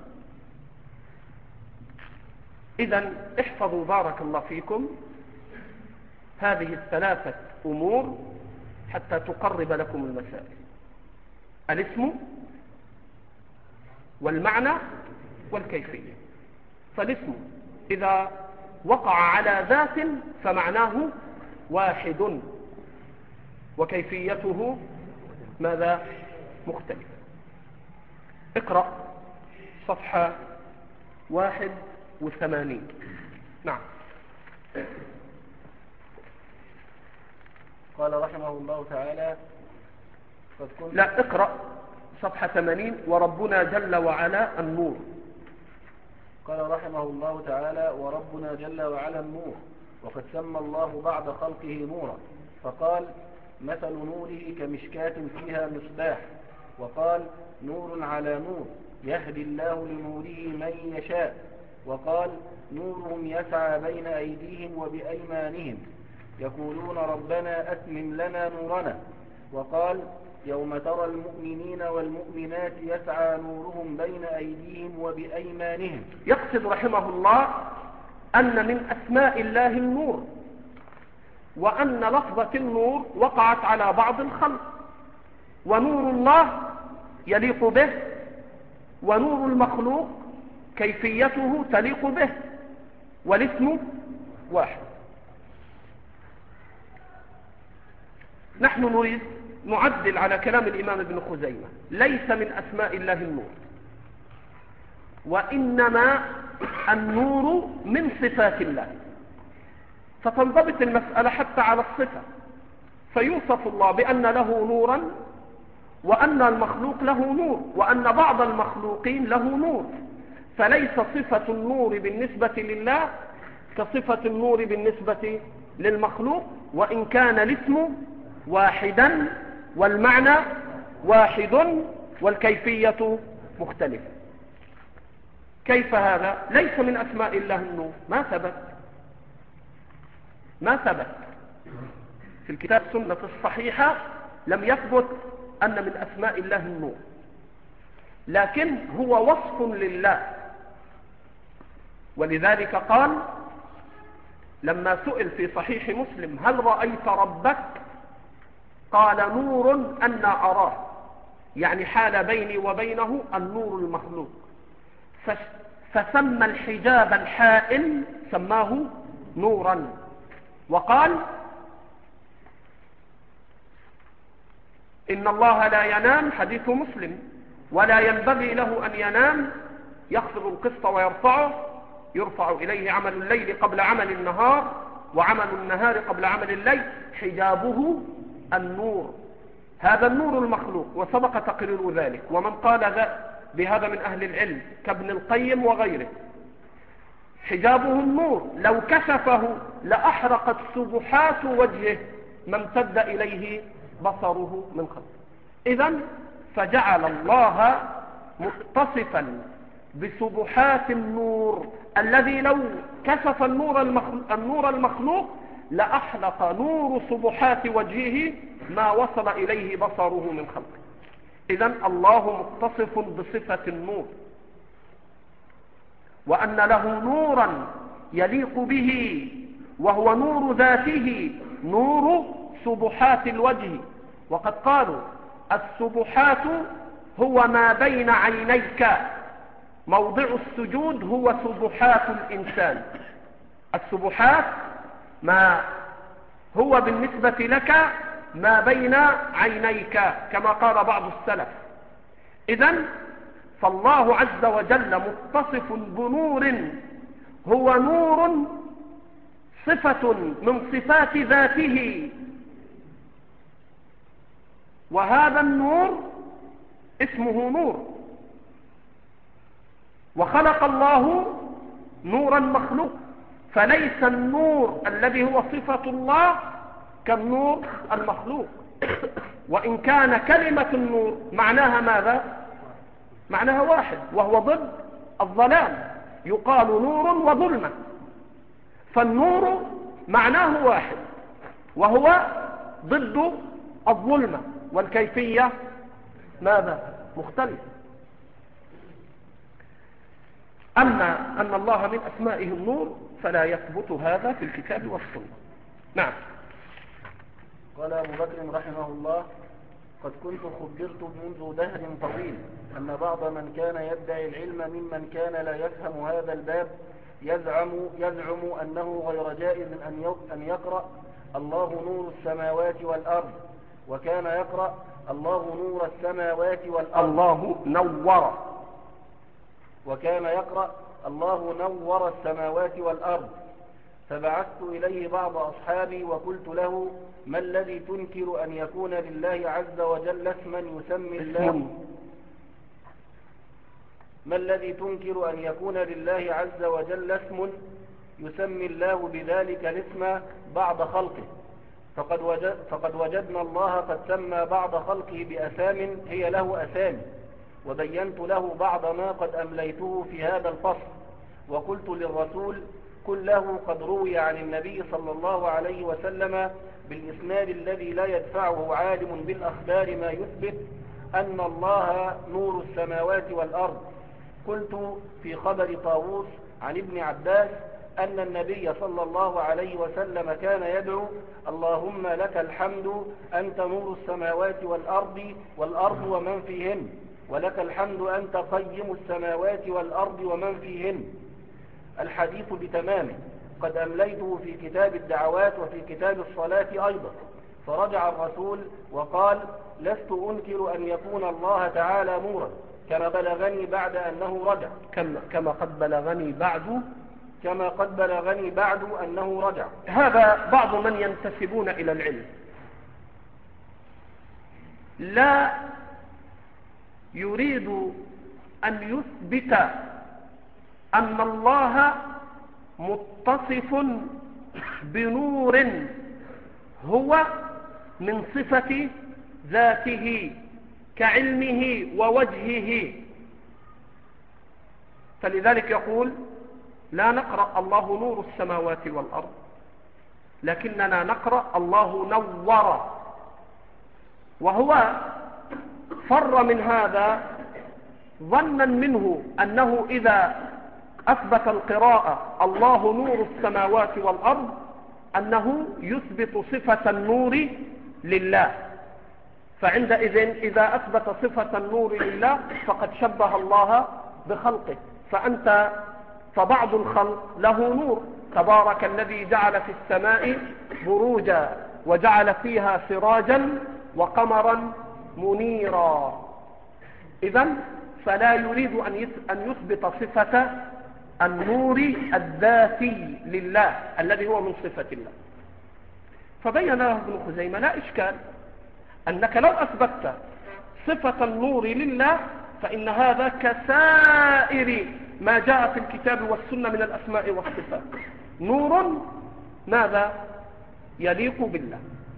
إذن احفظوا بارك الله فيكم هذه الثلاثة أمور حتى تقرب لكم المسائل: الاسم والمعنى والكيفية. فالاسم إذا وقع على ذات فمعناه واحد، وكيفيته ماذا؟ مختلف. اقرأ صفحة واحد وثمانين. نعم. قال رحمه الله تعالى: قد كنت لا، اقرأ صفحة ثمانين: وربنا جل وعلا النور. قال رحمه الله تعالى: وربنا جل وعلا النور، وقد سمى الله بعد خلقه نورا، فقال: مثل نوره كمشكاة فيها مصباح، وقال: نور على نور يهدي الله لنوره من يشاء، وقال: نورهم يسعى بين أيديهم وبأيمانهم يقولون ربنا أتمم لنا نورنا، وقال: يوم ترى المؤمنين والمؤمنات يسعى نورهم بين أيديهم وبأيمانهم. يقصد رحمه الله أن من أسماء الله النور، وأن لفظة النور وقعت على بعض الخلق، ونور الله يليق به، ونور المخلوق كيفيته تليق به، والاسم واحد. نحن نريد نعدل على كلام الإمام ابن خزيمة: ليس من أسماء الله النور، وإنما النور من صفات الله. فتنضبط المسألة حتى على الصفة، فيوصف الله بأن له نورا، وأن المخلوق له نور، وأن بعض المخلوقين له نور. فليس صفة النور بالنسبة لله كصفة النور بالنسبة للمخلوق، وإن كان الاسم واحدا والمعنى واحد والكيفية مختلفة. كيف هذا؟ ليس من أسماء الله النور، ما ثبت ما ثبت في الكتاب السنة الصحيحة، لم يثبت أن من أسماء الله النور، لكن هو وصف لله. ولذلك قال: لما سئل في صحيح مسلم هل رأيت ربك؟ قال نور أنا أراه، يعني حال بيني وبينه النور المخلوق، فسمى الحجاب الحائل سماه نورا. وقال إن الله لا ينام، حديث مسلم، ولا ينبغي له أن ينام، يخفض القسط ويرفعه، يرفع إليه عمل الليل قبل عمل النهار وعمل النهار قبل عمل الليل، حجابه النور. هذا النور المخلوق، وسبق تقرير ذلك. ومن قال بهذا من أهل العلم كابن القيم وغيره، حجابه النور، لو كشفه لأحرقت سبحات وجهه ما امتد إليه بصره من خلقه. إذن فجعل الله متصفا بسبحات النور الذي لو كشف النور المخلوق, النور المخلوق لأحلق نور سبحات وجهه ما وصل إليه بصره من خلقه. إذن الله متصف بصفة النور، وأن له نورا يليق به وهو نور ذاته، نور سبحات الوجه. وقد قالوا السبحات هو ما بين عينيك، موضع السجود هو سبحات الإنسان. السبحات ما هو بالنسبة لك ما بين عينيك، كما قال بعض السلف. إذن فالله عز وجل متصف بنور هو نور صفة من صفات ذاته، وهذا النور اسمه نور. وخلق الله نورا مخلوق، فليس النور الذي هو صفة الله كالنور المخلوق. وإن كان كلمة النور معناها ماذا؟ معناها واحد، وهو ضد الظلام، يقال نور وظلمة. فالنور معناه واحد وهو ضد الظلمة، والكيفية ماذا؟ مختلف. أما أن الله من أسمائه النور فلا يثبت هذا في الكتاب والسنة. نعم. قال أبو بكر رحمه الله: قد كنت خبرت منذ دهر طويل أن بعض من كان يدعي العلم ممن كان لا يفهم هذا الباب يزعم, يزعم أنه غير جائز أن يقرأ الله نور السماوات والأرض، وكان يقرأ الله نور السماوات والأرض، الله نور، وكان يقرأ الله نور السماوات والأرض. فبعثت إليه بعض أصحابي وقلت له: ما الذي تنكر أن يكون لله عز وجل اسما يسمي الله ما الذي تنكر أن يكون لله عز وجل اسم يسمي الله بذلك الاسم بعض خلقه؟ فقد, وجد فقد وجدنا الله قد سمى بعض خلقه بأسام هي له أسامي، وبينت له بعض ما قد أمليته في هذا الفصل. وقلت للرسول: قل له قد روي عن النبي صلى الله عليه وسلم بالإسناد الذي لا يدفعه عالم بالأخبار ما يثبت أن الله نور السماوات والأرض. قلت في خبر طاووس عن ابن عباس أن النبي صلى الله عليه وسلم كان يدعو: اللهم لك الحمد أنت نور السماوات والأرض والأرض ومن فيهن، ولك الحمد أنت قيم السماوات والأرض ومن فيهن. الحديث بتمامه قد أمليته في كتاب الدعوات وفي كتاب الصلاة أيضا. فرجع الرسول وقال: لست أنكر أن يكون الله تعالى نورا، كما بلغني بعد أنه رجع كما قد بلغني بعد كما قد بلغني بعد أنه رجع. هذا بعض من ينتسبون إلى العلم لا يريد أن يثبت أن الله متصف بنور هو من صفة ذاته كعلمه ووجهه. فلذلك يقول: لا نقرأ الله نور السماوات والأرض، لكننا نقرأ الله نور. وهو فر من هذا ظنا منه أنه إذا أثبت القراءة الله نور السماوات والأرض أنه يثبت صفة النور لله، فعندئذ إذا أثبت صفة النور لله فقد شبه الله بخلقه. فأنت فبعض الخلق له نور، تبارك الذي جعل في السماء بروجا وجعل فيها سراجا وقمرا منيرا. إذن فلا يريد أن يثبت صفة النور الذاتي لله الذي هو من صفة الله. فبين له ابن خزيمة لا إشكال أنك لو أثبتت صفة النور لله فإن هذا كسائر ما جاء في الكتاب والسنة من الأسماء والصفات، نور ماذا يليق بالله.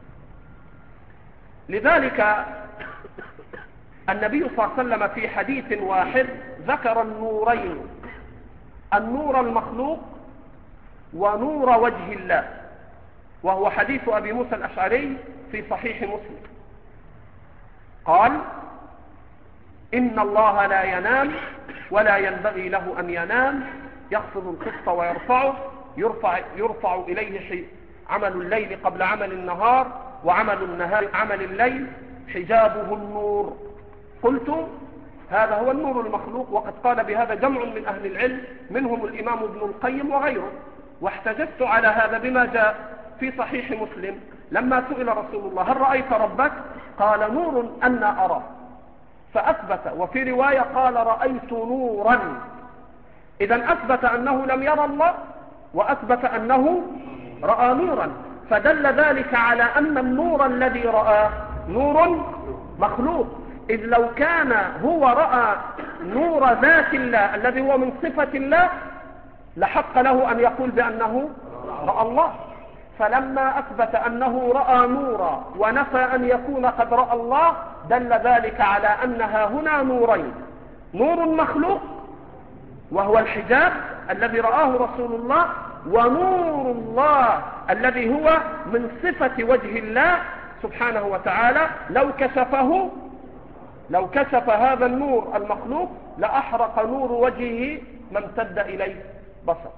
لذلك النبي صلى الله عليه وسلم في حديث واحد ذكر النورين، النور المخلوق ونور وجه الله، وهو حديث أبي موسى الأشعري في صحيح مسلم. قال: إن الله لا ينام ولا ينبغي له أن ينام، يخفض القسط ويرفعه، يرفع, يرفع إليه عمل الليل قبل عمل النهار، وعمل النهار عمل الليل، حجابه النور. قلت هذا هو النور المخلوق، وقد قال بهذا جمع من أهل العلم منهم الإمام ابن القيم وغيره. واحتجزت على هذا بما جاء في صحيح مسلم لما سئل رسول الله: هل رأيت ربك؟ قال: نور أنا أرى، فأثبت. وفي رواية قال: رأيت نورا. إذن أثبت أنه لم يرى الله، وأثبت أنه رأى نورا، فدل ذلك على أن النور الذي رأى نور مخلوق. إذ لو كان هو رأى نور ذات الله الذي هو من صفة الله لحق له أن يقول بأنه رأى الله. فلما أثبت أنه رأى نورا ونفى أن يكون قد رأى الله دل ذلك على أنها هنا نورين: نور مخلوق وهو الحجاب الذي رآه رسول الله، ونور الله الذي هو من صفة وجه الله سبحانه وتعالى. لو كشفه لو كشف هذا النور المخلوق لأحرق نور وجهه ما امتد إليه بصر.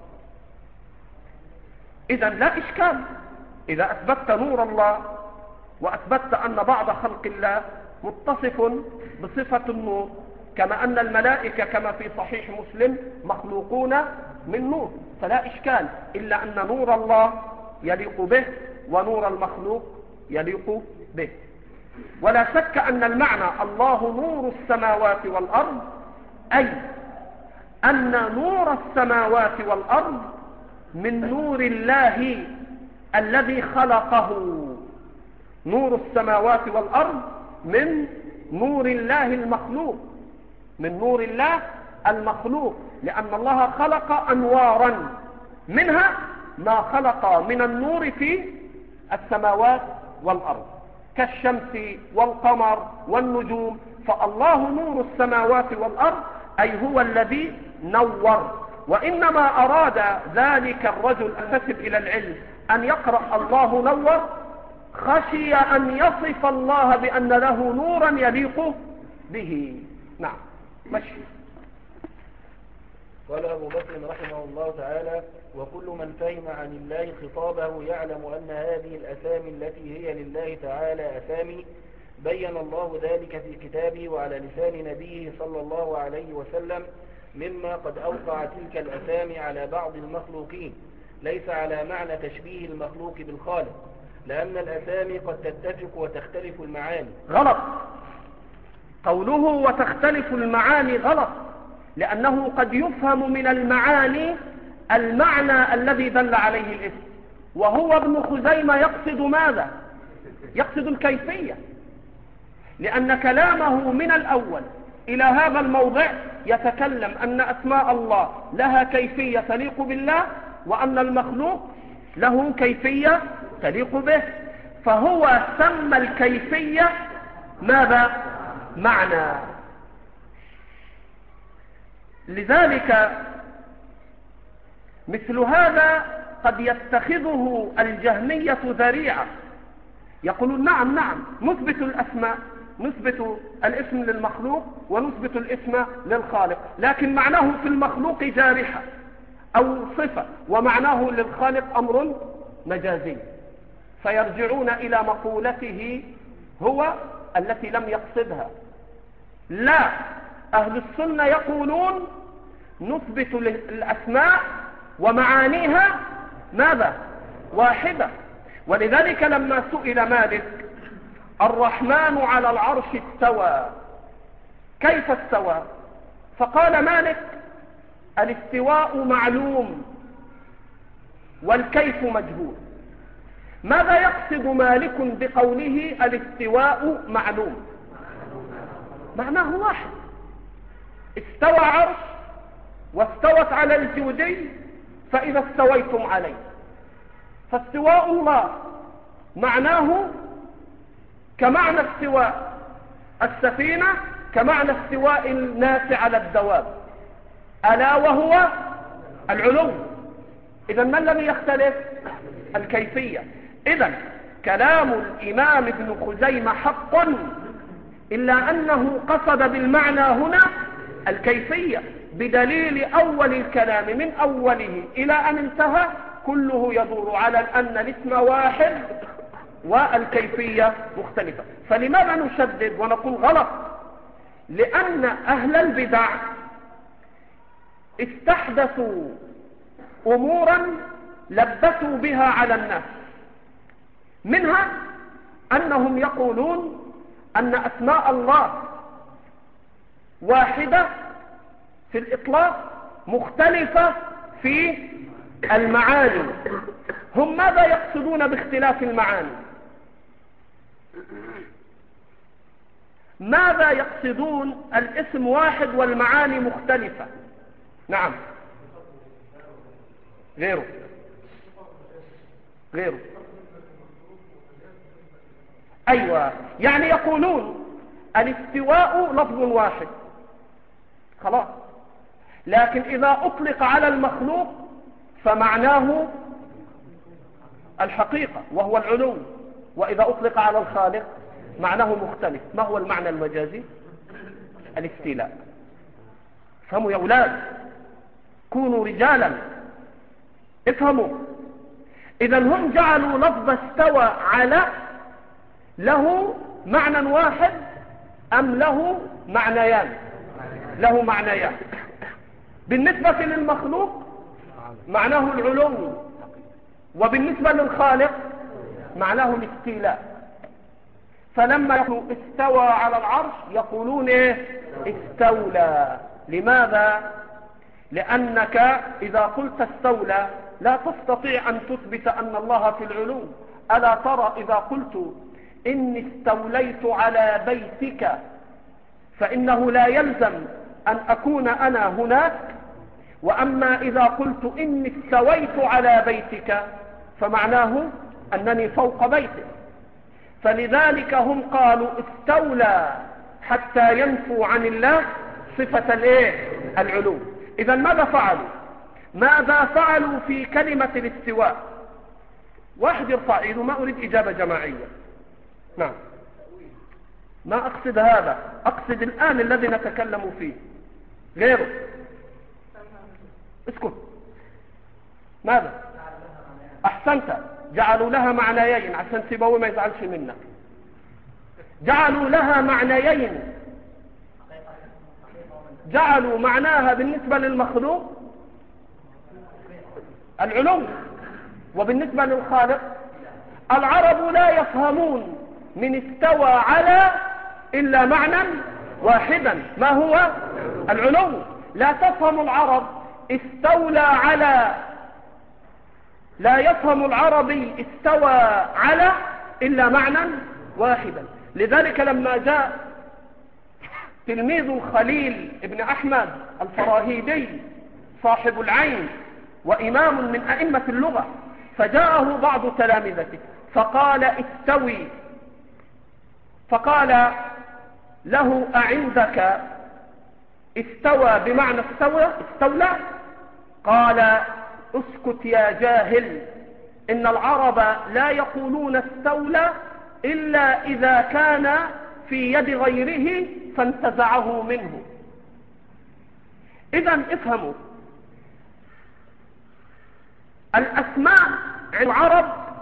إذن لا إشكال إذا أثبتت نور الله وأثبتت أن بعض خلق الله متصف بصفة النور، كما أن الملائكة كما في صحيح مسلم مخلوقون من نور، فلا إشكال، إلا أن نور الله يليق به ونور المخلوق يليق به. ولا شك أن المعنى الله نور السماوات والأرض، أي أن نور السماوات والأرض من نور الله الذي خلقه. نور السماوات والأرض من نور الله المخلوق، من نور الله المخلوق، لأن الله خلق أنوارا، منها ما خلق من النور في السماوات والأرض كالشمس والقمر والنجوم. فالله نور السماوات والأرض أي هو الذي نور. وإنما أراد ذلك الرجل المنتسب إلى العلم أن يقرأ الله نور خشي أن يصف الله بأن له نورا يليق به. نعم مشي. قال أبو بكر رحمه الله تعالى: وكل من فهم عن الله خطابه يعلم أن هذه الأسامي التي هي لله تعالى أسامي بين الله ذلك في كتابه وعلى لسان نبيه صلى الله عليه وسلم، مما قد أوقع تلك الأسامي على بعض المخلوقين، ليس على معنى تشبيه المخلوق بالخالق، لأن الأسامي قد تتفق وتختلف المعاني. غلط، قوله وتختلف المعاني غلط، لأنه قد يفهم من المعاني المعنى الذي دل عليه الاسم، وهو ابن خزيمة يقصد ماذا؟ يقصد الكيفية، لأن كلامه من الأول إلى هذا الموضع يتكلم أن أسماء الله لها كيفية تليق بالله، وأن المخلوق له كيفية تليق به، فهو سمى الكيفية ماذا؟ معنى. لذلك مثل هذا قد يتخذه الجهمية ذريعة، يقولون نعم نعم نثبت الأسماء نثبت الاسم للمخلوق ونثبت الاسم للخالق، لكن معناه في المخلوق جارحة أو صفة، ومعناه للخالق أمر مجازي، فيرجعون إلى مقولته هو التي لم يقصدها. لا، أهل السنة يقولون نثبت الأسماء ومعانيها ماذا؟ واحدة. ولذلك لما سئل مالك الرحمن على العرش استوى كيف استوى؟ فقال مالك الاستواء معلوم والكيف مجهول. ماذا يقصد مالك بقوله الاستواء معلوم؟ معناه واحد، استوى عرش واستوت على الجودي فإذا استويتم عليه، فاستواء الله معناه كمعنى استواء السفينة، كمعنى استواء الناس على الدواب، ألا وهو العلو. إذا ما الذي يختلف؟ الكيفية. إذا كلام الإمام ابن خزيمة حق، إلا أنه قصد بالمعنى هنا الكيفية، بدليل أول الكلام من أوله إلى أن انتهى كله يدور على أن الاسم واحد والكيفية مختلفة. فلماذا نشدد ونقول غلط؟ لأن أهل البدع استحدثوا أمورا لبسوا بها على الناس، منها أنهم يقولون أن أسماء الله واحدة في الإطلاق مختلفة في المعاني. هم ماذا يقصدون باختلاف المعاني؟ ماذا يقصدون؟ الاسم واحد والمعاني مختلفة. نعم، غيره غيره أيوة، يعني يقولون الاستواء لفظ واحد خلاص، لكن إذا أطلق على المخلوق فمعناه الحقيقة وهو العلو، وإذا أطلق على الخالق معناه مختلف. ما هو المعنى المجازي؟ الاستيلاء. افهموا يا أولاد، كونوا رجالا افهموا. إذا هم جعلوا لفظ استوى على له معنى واحد أم له معنيان؟ له معنيان. بالنسبة للمخلوق معناه العلو، وبالنسبة للخالق معناه الاستيلاء. فلما يقولوا استوى على العرش يقولون ايه؟ استولى. لماذا؟ لأنك إذا قلت استولى لا تستطيع أن تثبت أن الله في العلو. ألا ترى إذا قلت إني استوليت على بيتك فإنه لا يلزم أن أكون أنا هناك، وأما إذا قلت إني استويت على بيتك فمعناه أنني فوق بيتك. فلذلك هم قالوا استولى حتى ينفوا عن الله صفة الايه؟ العلو. إذا ماذا فعلوا؟ ماذا فعلوا في كلمة الاستواء؟ واحد يرفع ايده، ما أريد إجابة جماعية. نعم، ما أقصد هذا، أقصد الآن الذي نتكلم فيه. غيره اسكت. ماذا؟ أحسنت، جعلوا لها معنيين عشان سيبوي ما يزعلش منك. جعلوا لها معنيين، جعلوا معناها بالنسبة للمخلوق العلو، وبالنسبة للخالق. العرب لا يفهمون من استوى على إلا معنى واحدا، ما هو؟ العلو. لا تفهم العرب استولى على، لا يفهم العربي استوى على إلا معنى واحدا. لذلك لما جاء تلميذ الخليل ابن أحمد الفراهيدي صاحب العين وإمام من أئمة اللغة، فجاءه بعض تلامذته فقال استوي، فقال له أعندك استوى بمعنى استولى استولى؟ قال اسكت يا جاهل، إن العرب لا يقولون استولى إلا إذا كان في يد غيره فانتزعه منه. إذن افهموا، الأسماء عند العرب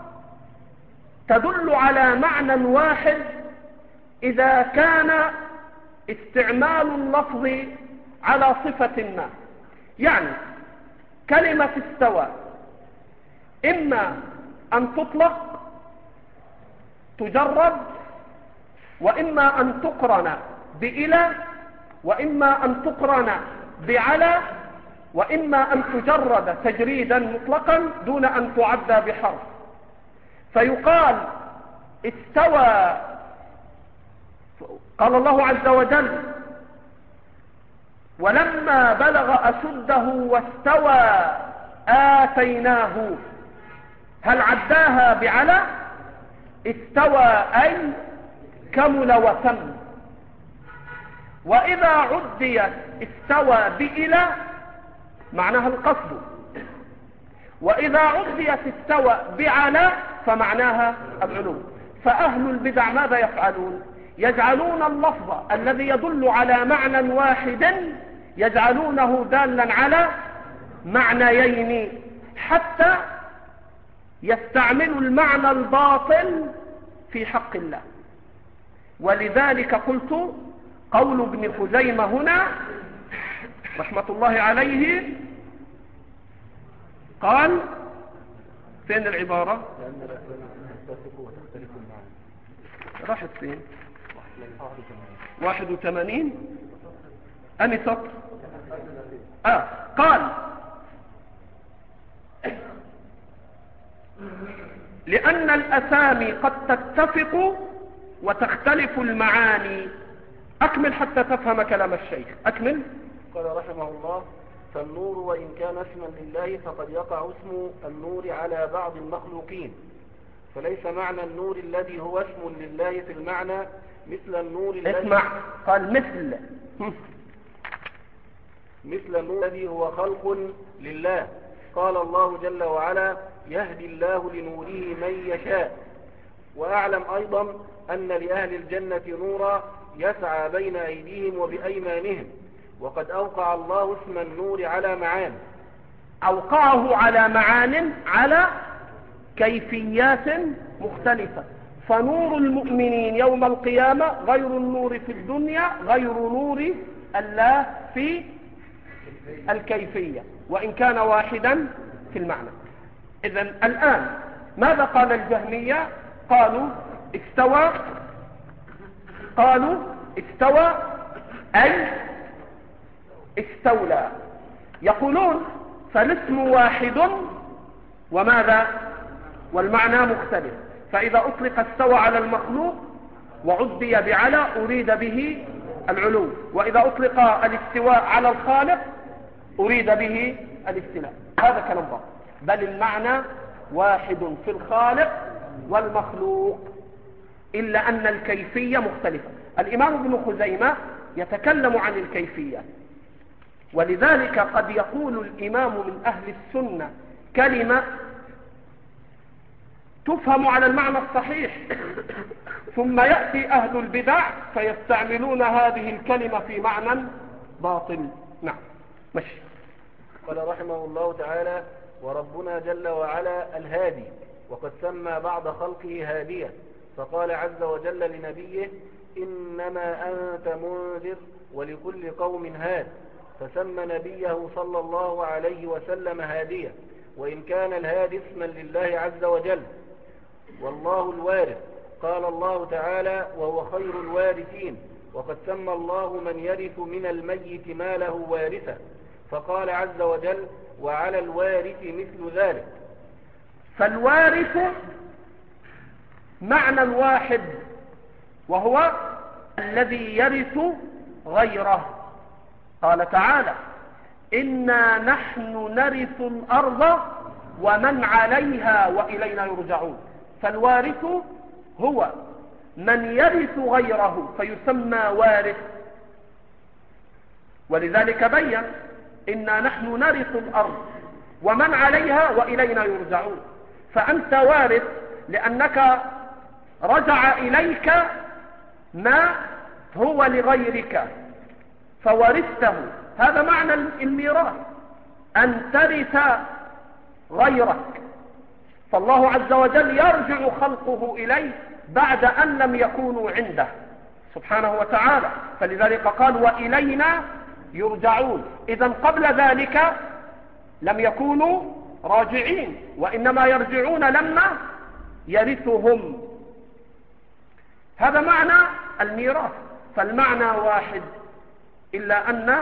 تدل على معنى واحد إذا كان استعمال اللفظ على صفة ما. يعني كلمة استوى إما أن تطلق تجرد، وإما أن تقرن بإلى، وإما أن تقرن بعلى، وإما أن تجرد تجريدا مطلقا دون أن تعدى بحرف. فيقال استوى، قال الله عز وجل ولما بلغ أشده واستوى آتيناه، هل عداها بعلى؟ استوى أي كمل وتم. وإذا عديت استوى بإلى معناها القصد، وإذا عديت استوى بعلى فمعناها العلو. فأهل البدع ماذا يفعلون؟ يجعلون اللفظ الذي يدل على معنى واحد يجعلونه دالا على معنيين حتى يستعملوا المعنى الباطل في حق الله. ولذلك قلت قول ابن خزيمة هنا رحمة الله عليه قال فين العبارة؟ راحت فين؟ واحد وثمانين أني سطر آه. قال لأن الأسامي قد تتفق وتختلف المعاني. أكمل حتى تفهم كلام الشيخ. أكمل. قال رحمه الله: فالنور وإن كان اسما لله فقد يقع اسم النور على بعض المخلوقين، فليس معنى النور الذي هو اسم لله في المعنى مثل النور الذي اسمع، قال مثل مثل النور الذي هو خلق لله. قال الله جل وعلا: يهدي الله لنوره من يشاء. وأعلم أيضا أن لأهل الجنة نورا يسعى بين أيديهم وبأيمانهم، وقد أوقع الله اسم النور على معان، أوقعه على معان على كيفيات مختلفة. فنور المؤمنين يوم القيامة غير النور في الدنيا، غير نور الله في الكيفية، وإن كان واحدا في المعنى. إذن الآن ماذا قال الجهمية؟ قالوا استوى قالوا استوى أي استولى. يقولون فالاسم واحد وماذا؟ والمعنى مختلف. فإذا أطلق استوى على المخلوق وعدي بعلى أريد به العلو، وإذا أطلق الاستواء على الخالق أريد به الاستيلاء. هذا كلام باطل، بل المعنى واحد في الخالق والمخلوق، إلا أن الكيفية مختلفة. الإمام ابن خزيمة يتكلم عن الكيفية، ولذلك قد يقول الإمام من أهل السنة كلمة تفهم على المعنى الصحيح، ثم يأتي أهل البدع فيستعملون هذه الكلمة في معنى باطل. نعم ماشي. قال رحمه الله تعالى: وربنا جل وعلا الهادي، وقد سمى بعض خلقه هاديا، فقال عز وجل لنبيه: إنما أنت منذر ولكل قوم هاد، فسمى نبيه صلى الله عليه وسلم هاديا، وإن كان الهادي اسما لله عز وجل. والله الوارث، قال الله تعالى: وهو خير الوارثين، وقد سمى الله من يرث من الميت ما له وارثا، فقال عز وجل: وعلى الوارث مثل ذلك. فالوارث معنى واحد، وهو الذي يرث غيره. قال تعالى: إنا نحن نرث الأرض ومن عليها وإلينا يرجعون. فالوارث هو من يرث غيره فيسمى وارث. ولذلك بين: إنا نحن نرث الأرض ومن عليها وإلينا يرجعون. فأنت وارث لأنك رجع إليك ما هو لغيرك فورثته. هذا معنى الميراث، أن ترث غيرك. فالله عز وجل يرجع خلقه إليه بعد أن لم يكونوا عنده سبحانه وتعالى، فلذلك قال وإلينا يرجعون. إذن قبل ذلك لم يكونوا راجعين، وإنما يرجعون لما يرثهم. هذا معنى الميراث. فالمعنى واحد إلا أن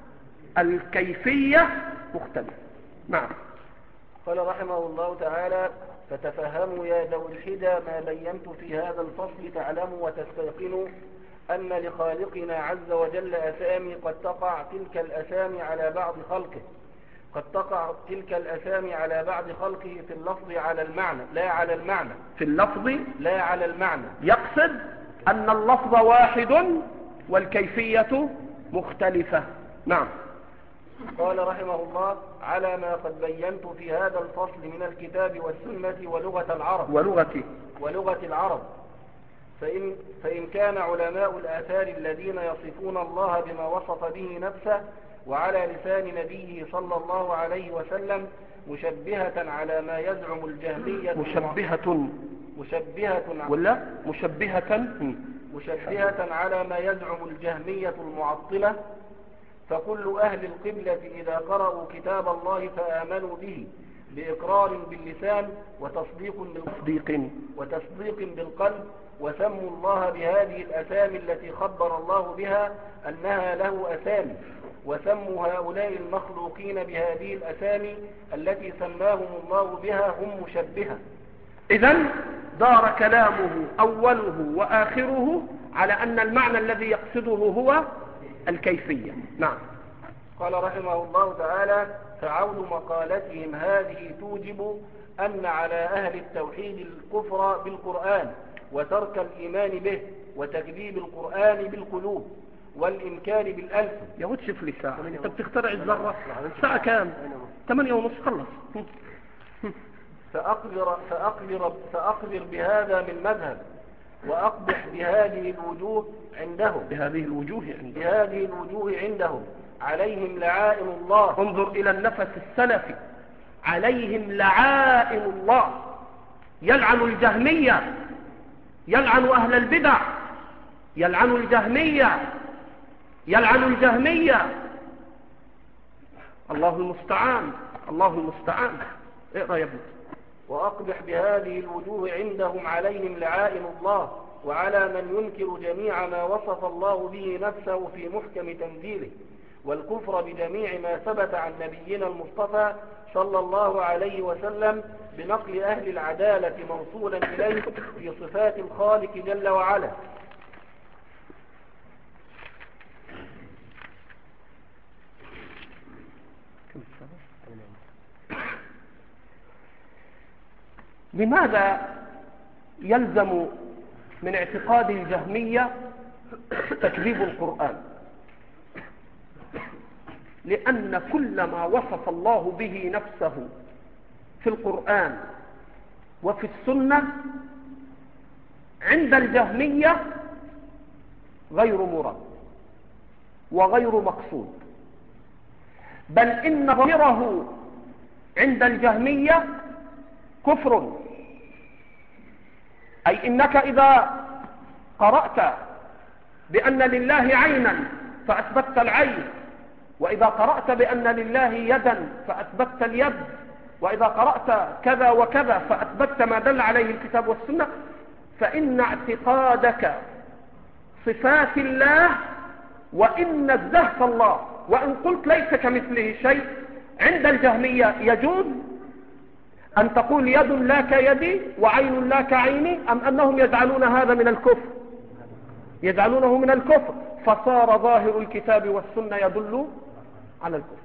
الكيفية مختلفة. نعم. قال رحمه الله تعالى: فتفهموا يا ذوي الحدى ما بينت في هذا الفصل، تعلموا وتستيقنوا أن لخالقنا عز وجل أسامي قد تقع تلك الأسامي على بعض خلقه قد تقع تلك الأسامي على بعض خلقه في اللفظ على المعنى لا على المعنى في اللفظ لا على المعنى. يقصد أن اللفظ واحد والكيفية مختلفة. نعم. قال رحمه الله: على ما قد بينت في هذا الفصل من الكتاب والسنة ولغة العرب ولغة ولغة العرب فإن, فإن كان علماء الآثار الذين يصفون الله بما وصف به نفسه وعلى لسان نبيه صلى الله عليه وسلم مشبهة على ما يزعم الجهمية مشبهة مشبهة ولا مشبهة مشبهة على ما يزعم الجهمية المعطلة، فكل أهل القبلة إذا قرأوا كتاب الله فآمنوا به بإقرار باللسان وتصديق بالتصديق وتصديق بالقلب وسموا الله بهذه الأسامي التي خبر الله بها أنها له أسامي، وسموا هؤلاء المخلوقين بهذه الأسامي التي سماهم الله بها هم مشبهة. إذن دار كلامه أوله وآخره على أن المعنى الذي يقصده هو الكيفية. نعم. قال رحمه الله تعالى: فعول مقالتهم هذه توجب أن على أهل التوحيد الكفر بالقرآن وترك الإيمان به وتكذيب القرآن بالقلوب والإنكار بالألسن. يا ود شوف لي ساعة، أنت بتخترع الزرة. الساعة كام؟ ثمانية ونص. خلص. فأقدر, فأقدر, فأقدر بهذا من مذهب وأقبح بهذه الوجوه عندهم بهذه الوجوه عندهم بهذه الوجوه عندهم عليهم لعائن الله. انظر إلى النفس السلفي: عليهم لعائن الله. يلعن الجهمية، يلعن أهل البدع، يلعن الجهمية، يلعن الجهمية. الله المستعان، الله المستعان. اقرأ يا ابني. وأقبح بهذه الوجوه عندهم عليهم لعائن الله وعلى من ينكر جميع ما وصف الله به نفسه في محكم تنزيله، والكفر بجميع ما ثبت عن نبينا المصطفى صلى الله عليه وسلم بنقل أهل العدالة موصولا إليه في صفات الخالق جل وعلا. لماذا يلزم من اعتقاد الجهمية تكذيب القرآن؟ لأن كل ما وصف الله به نفسه في القرآن وفي السنة عند الجهمية غير مراد وغير مقصود، بل إن ظاهره عند الجهمية كفر. أي إنك إذا قرأت بأن لله عينا فأثبتت العين، وإذا قرأت بأن لله يدا فأثبتت اليد، وإذا قرأت كذا وكذا فأثبتت ما دل عليه الكتاب والسنة، فإن اعتقادك صفات الله وإن نزهت الله وإن قلت ليس كمثله شيء عند الجهمية يجوز أن تقول يد لا كيدي وعين لا كعيني، أم أنهم يجعلون هذا من الكفر؟ يجعلونه من الكفر، فصار ظاهر الكتاب والسنة يدل على الكفر.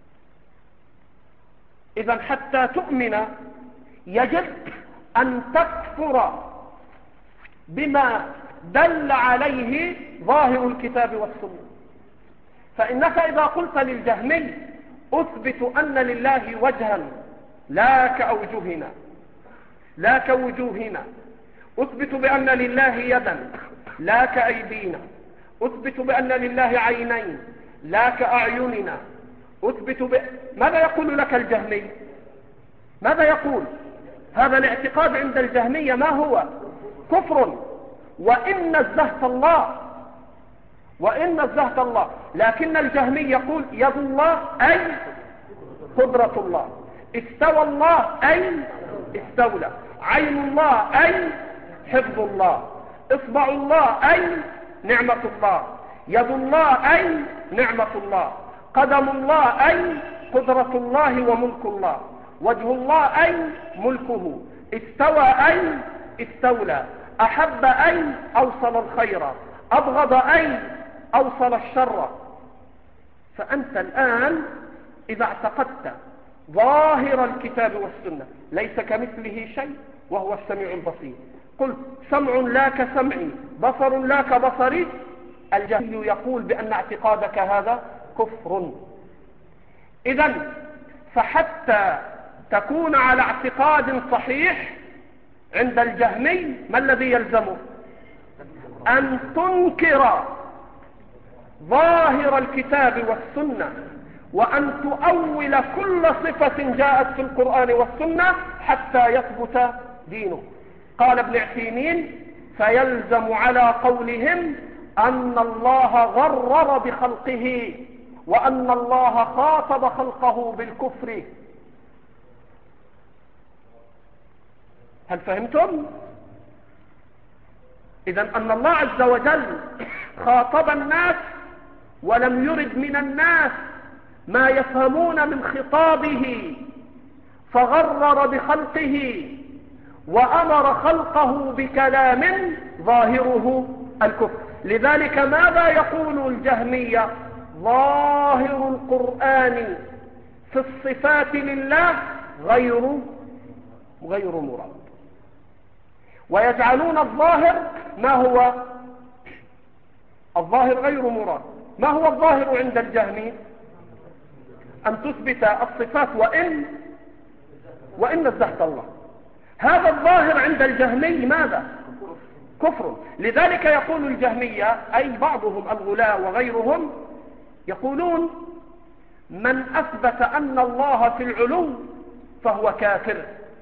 إذن حتى تؤمن يجب أن تكفر بما دل عليه ظاهر الكتاب والسنة. فإنك إذا قلت للجهمي أثبت أن لله وجها لا كأوجهنا لا كوجوهنا، أثبت بأن لله يدا لا كأيدينا، أثبت بأن لله عينين لا كأعيننا، أثبت ب... ماذا يقول لك الجهمي؟ ماذا يقول؟ هذا الاعتقاد عند الجهمية ما هو؟ كفر. وإن نزهت الله وإن نزهت الله لكن الجهمي يقول يد الله أي قدرة الله، استوى الله أي استولى، عين الله أي حفظ الله، إصبع الله أي نعمة الله، يد الله أي نعمة الله، قدم الله أي قدرة الله وملك الله، وجه الله أي ملكه، استوى أي استولى، أحب أي أوصل الخير، أبغض أي أوصل الشر. فأنت الآن إذا اعتقدت ظاهر الكتاب والسنة ليس كمثله شيء وهو السميع البصير، قلت سمع لا كسمعي، بصر لا كبصري، الجهمي يقول بأن اعتقادك هذا كفر. إذن فحتى تكون على اعتقاد صحيح عند الجهمي ما الذي يلزمه؟ أن تنكر ظاهر الكتاب والسنة، وأن تؤول كل صفة جاءت في القرآن والسنة حتى يثبت دينه. قال ابن عثيمين فيلزم على قولهم أن الله غرر بخلقه وأن الله خاطب خلقه بالكفر. هل فهمتم؟ إذن أن الله عز وجل خاطب الناس ولم يرد من الناس ما يفهمون من خطابه، فغرر بخلقه وأمر خلقه بكلام ظاهره الكفر. لذلك ماذا يقول الجهمية؟ ظاهر القرآن في الصفات لله غير غير مراد، ويجعلون الظاهر ما هو؟ الظاهر غير مراد. ما هو الظاهر عند الجهمي؟ أن تثبت الصفات وإن وإن نزهت الله. هذا الظاهر عند الجهمي ماذا؟ كفر. لذلك يقول الجهمية أي بعضهم الغلاة وغيرهم يقولون من أثبت أن الله في العلو فهو كافر،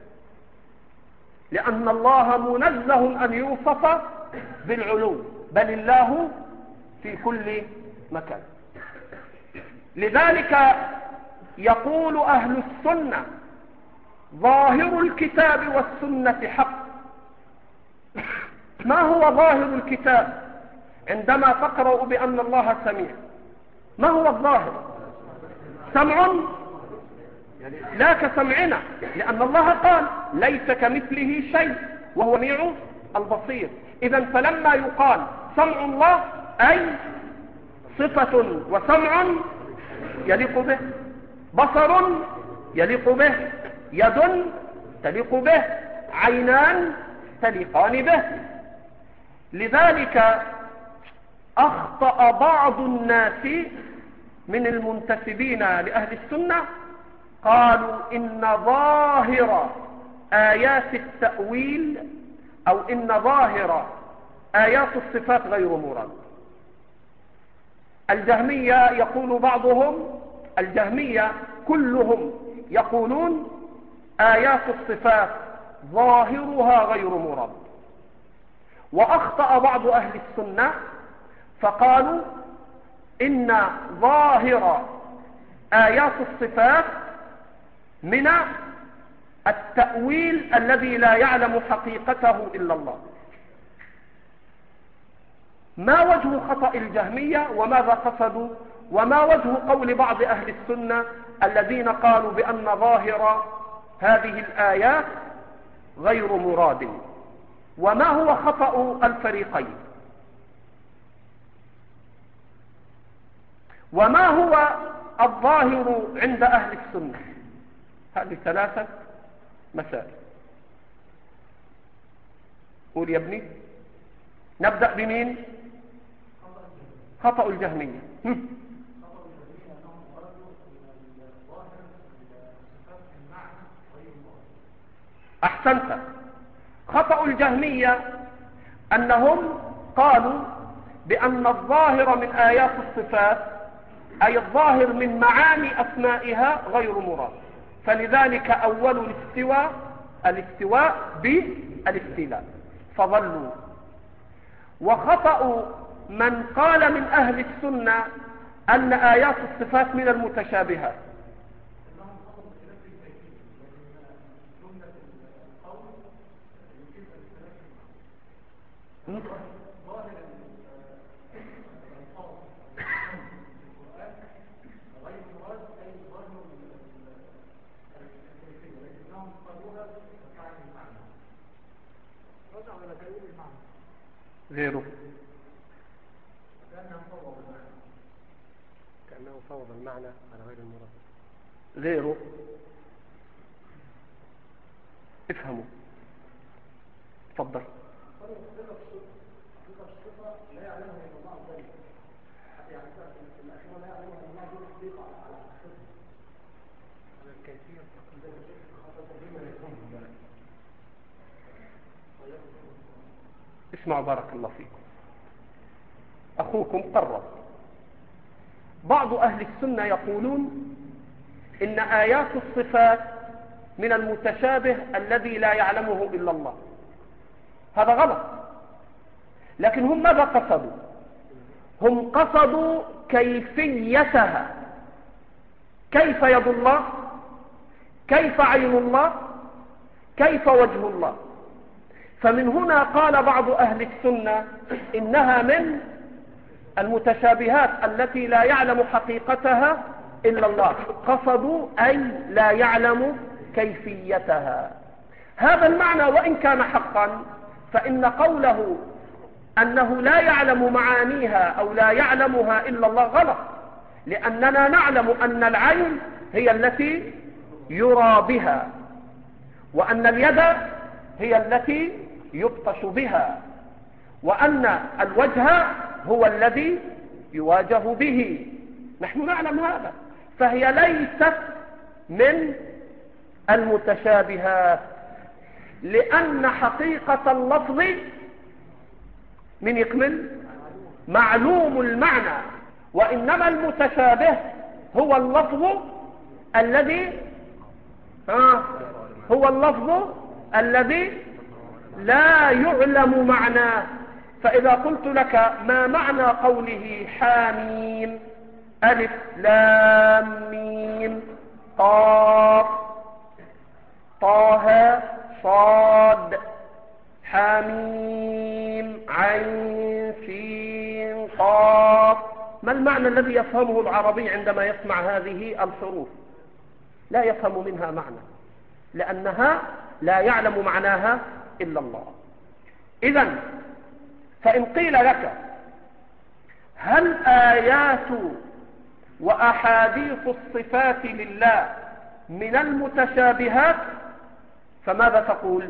لأن الله منزه أن يوصف بالعلو، بل الله في كل مكان. لذلك يقول أهل السنة ظاهر الكتاب والسنة حق. ما هو ظاهر الكتاب؟ عندما تقرأ بأن الله سميع، ما هو الظاهر؟ سمع لا كسمعنا، لأن الله قال ليس كمثله شيء وهو السميع البصير. إذن فلما يقال سمع الله أي صفة وسمع يليق به، بصر يليق به، يد تليق به، عينان تليقان به. لذلك أخطأ بعض الناس من المنتسبين لأهل السنة، قالوا إن ظاهر آيات التأويل أو إن ظاهر آيات الصفات غير مراد. الجهمية يقول بعضهم، الجهمية كلهم يقولون آيات الصفات ظاهرها غير مراد. وأخطأ بعض أهل السنة فقالوا إن ظاهر آيات الصفات من التأويل الذي لا يعلم حقيقته إلا الله. ما وجه خطأ الجهمية وماذا قصدوا؟ وما وجه قول بعض أهل السنة الذين قالوا بأن ظاهر هذه الآيات غير مراد؟ وما هو خطأ الفريقين؟ وما هو الظاهر عند أهل السنة؟ هذه ثلاثة مسائل. قول يا ابني. نبدأ بمين؟ خطأ الجهمية. أحسنت. خطأ الجهمية أنهم قالوا بأن الظاهر من آيات الصفات أي الظاهر من معاني أسمائها غير مراد، فلذلك أول الاستواء الاستواء بالاستيلاء، فظلوا. وخطأ من قال من أهل السنة أن آيات الصفات من المتشابهات. غيره كأنه فوض المعنى على غير المراد. غيره افهموا. تفضل. اسمعوا بارك الله فيكم، أخوكم قرر. بعض أهل السنة يقولون إن آيات الصفات من المتشابه الذي لا يعلمه إلا الله. هذا غلط، لكن هم ماذا قصدوا؟ هم قصدوا كيفيتها، كيف يد الله، كيف عين الله، كيف وجه الله. فمن هنا قال بعض أهل السنة إنها من المتشابهات التي لا يعلم حقيقتها إلا الله، قصدوا أي لا يعلم كيفيتها. هذا المعنى وإن كان حقا، فإن قوله أنه لا يعلم معانيها أو لا يعلمها إلا الله غلط، لأننا نعلم أن العين هي التي يرى بها، وأن اليد هي التي يبطش بها، وأن الوجه هو الذي يواجه به. نحن نعلم هذا، فهي ليست من المتشابهات، لأن حقيقة اللفظ من يكمل معلوم المعنى، وإنما المتشابه هو اللفظ الذي ها هو اللفظ الذي لا يعلم معناه. فإذا قلت لك ما معنى قوله حاميم ألف لام ميم قاف طه صاد حاميم عين سين قاف، ما المعنى الذي يفهمه العربي عندما يسمع هذه الحروف؟ لا يفهم منها معنى، لأنها لا يعلم معناها إلا الله. إذن فإن قيل لك هل آيات وأحاديث الصفات لله من المتشابهات، فماذا تقول؟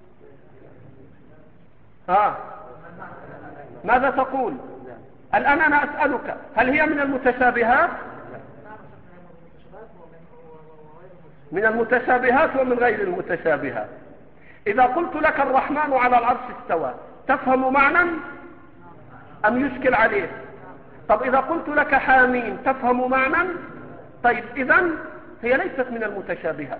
ها ماذا تقول؟ الآن أنا أسألك هل هي من المتشابهات؟ من المتشابهات ومن غير المتشابهات. إذا قلت لك الرحمن على العرش استوى، تفهم معنى أم يشكل عليه؟ طب إذا قلت لك حامين، تفهم معنى؟ طيب إذن هي ليست من المتشابهات.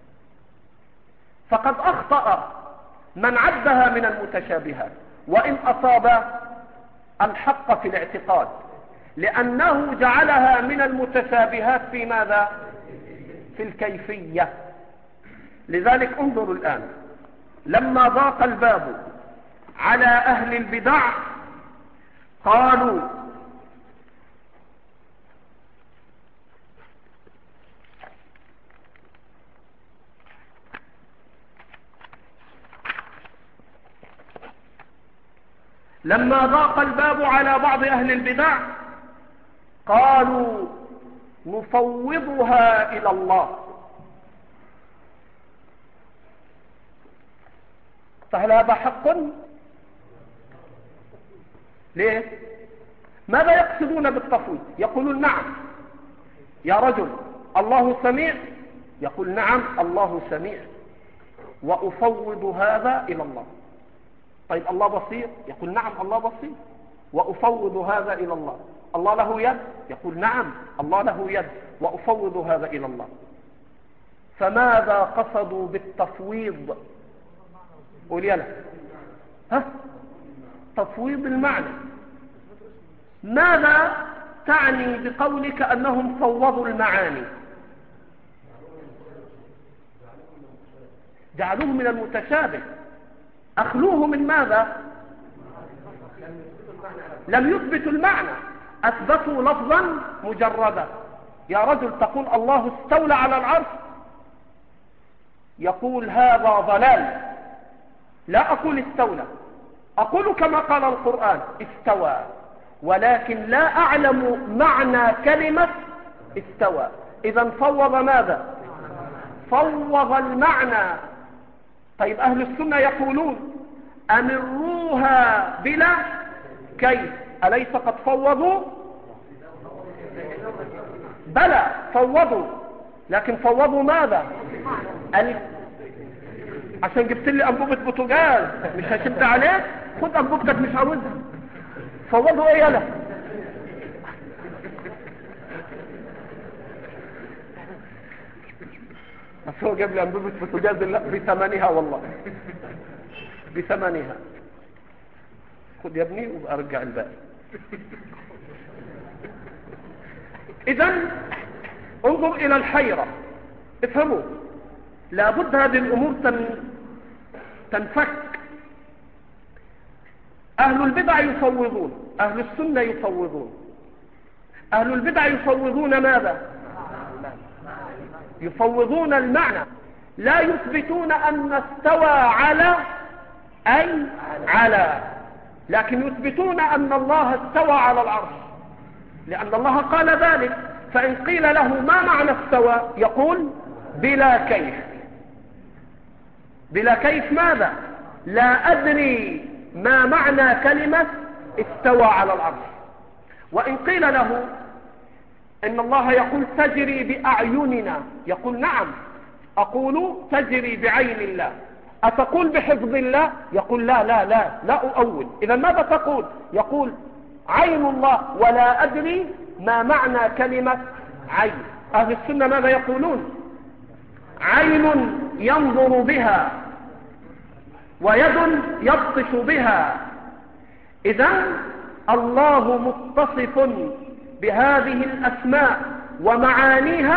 فقد أخطأ من عدها من المتشابهات، وإن أصاب الحق في الاعتقاد، لأنه جعلها من المتشابهات في ماذا؟ في الكيفية. لذلك انظروا الآن، لما ضاق الباب على أهل البدع قالوا لما ضاق الباب على بعض أهل البدع قالوا نفوضها إلى الله. فهل هذا حق؟ ليه؟ ماذا يقصدون بالتفويض؟ يقولون نعم يا رجل الله سميع، يقول نعم الله سميع، وأفوض هذا إلى الله. طيب الله بصير؟ يقول نعم الله بصير، وأفوض هذا إلى الله. الله له يد؟ يقول نعم الله له يد، وأفوض هذا إلى الله. فماذا قصدوا بالتفويض؟ قول يلا. ها؟ تفويض المعنى. ماذا تعني بقولك أنهم فوضوا المعاني؟ جعلوه من المتشابه. أخلوه من ماذا؟ لم يثبتوا المعنى، أثبتوا لفظا مجردا. يا رجل تقول الله استولى على العرش، يقول هذا ضلال. لا أقول استولى، أقول كما قال القرآن استوى، ولكن لا أعلم معنى كلمة استوى. إذا فوض ماذا؟ فوض المعنى. طيب أهل السنة يقولون أمروها بلا كيف. أليس قد فوضوا؟ بلى فوضوا، لكن فوضوا ماذا؟ ال... عشان جبت لي أنبوبة بوتوجاز مش هشد عليك، خد أنبوبتك مش عاوزها. فوضوا ايه يلا؟ بس هو جاب لي أنبوبة بوتوجاز بثمنها، والله بثمنها. خد يا ابني وابقى ارجع الباقي. إذن انظر إلى الحيرة، افهموا، لابد هذه الأمور تن... تنفك. أهل البدع يفوضون، أهل السنة يفوضون. أهل البدع يفوضون ماذا؟ يفوضون المعنى، لا يثبتون أن استوى على أي على، لكن يثبتون أن الله استوى على العرش، لأن الله قال ذلك. فإن قيل له ما معنى استوى يقول بلا كيف. بلا كيف ماذا؟ لا أدري ما معنى كلمة استوى على العرش. وإن قيل له إن الله يقول تجري بأعيننا، يقول نعم أقول تجري بعين الله. أتقول بحفظ الله؟ يقول لا لا لا لا أؤول. إذا ماذا تقول؟ يقول عين الله ولا أدري ما معنى كلمة عين. أهل السنة ماذا يقولون؟ عين ينظر بها ويد يبطش بها. إذن الله متصف بهذه الأسماء ومعانيها،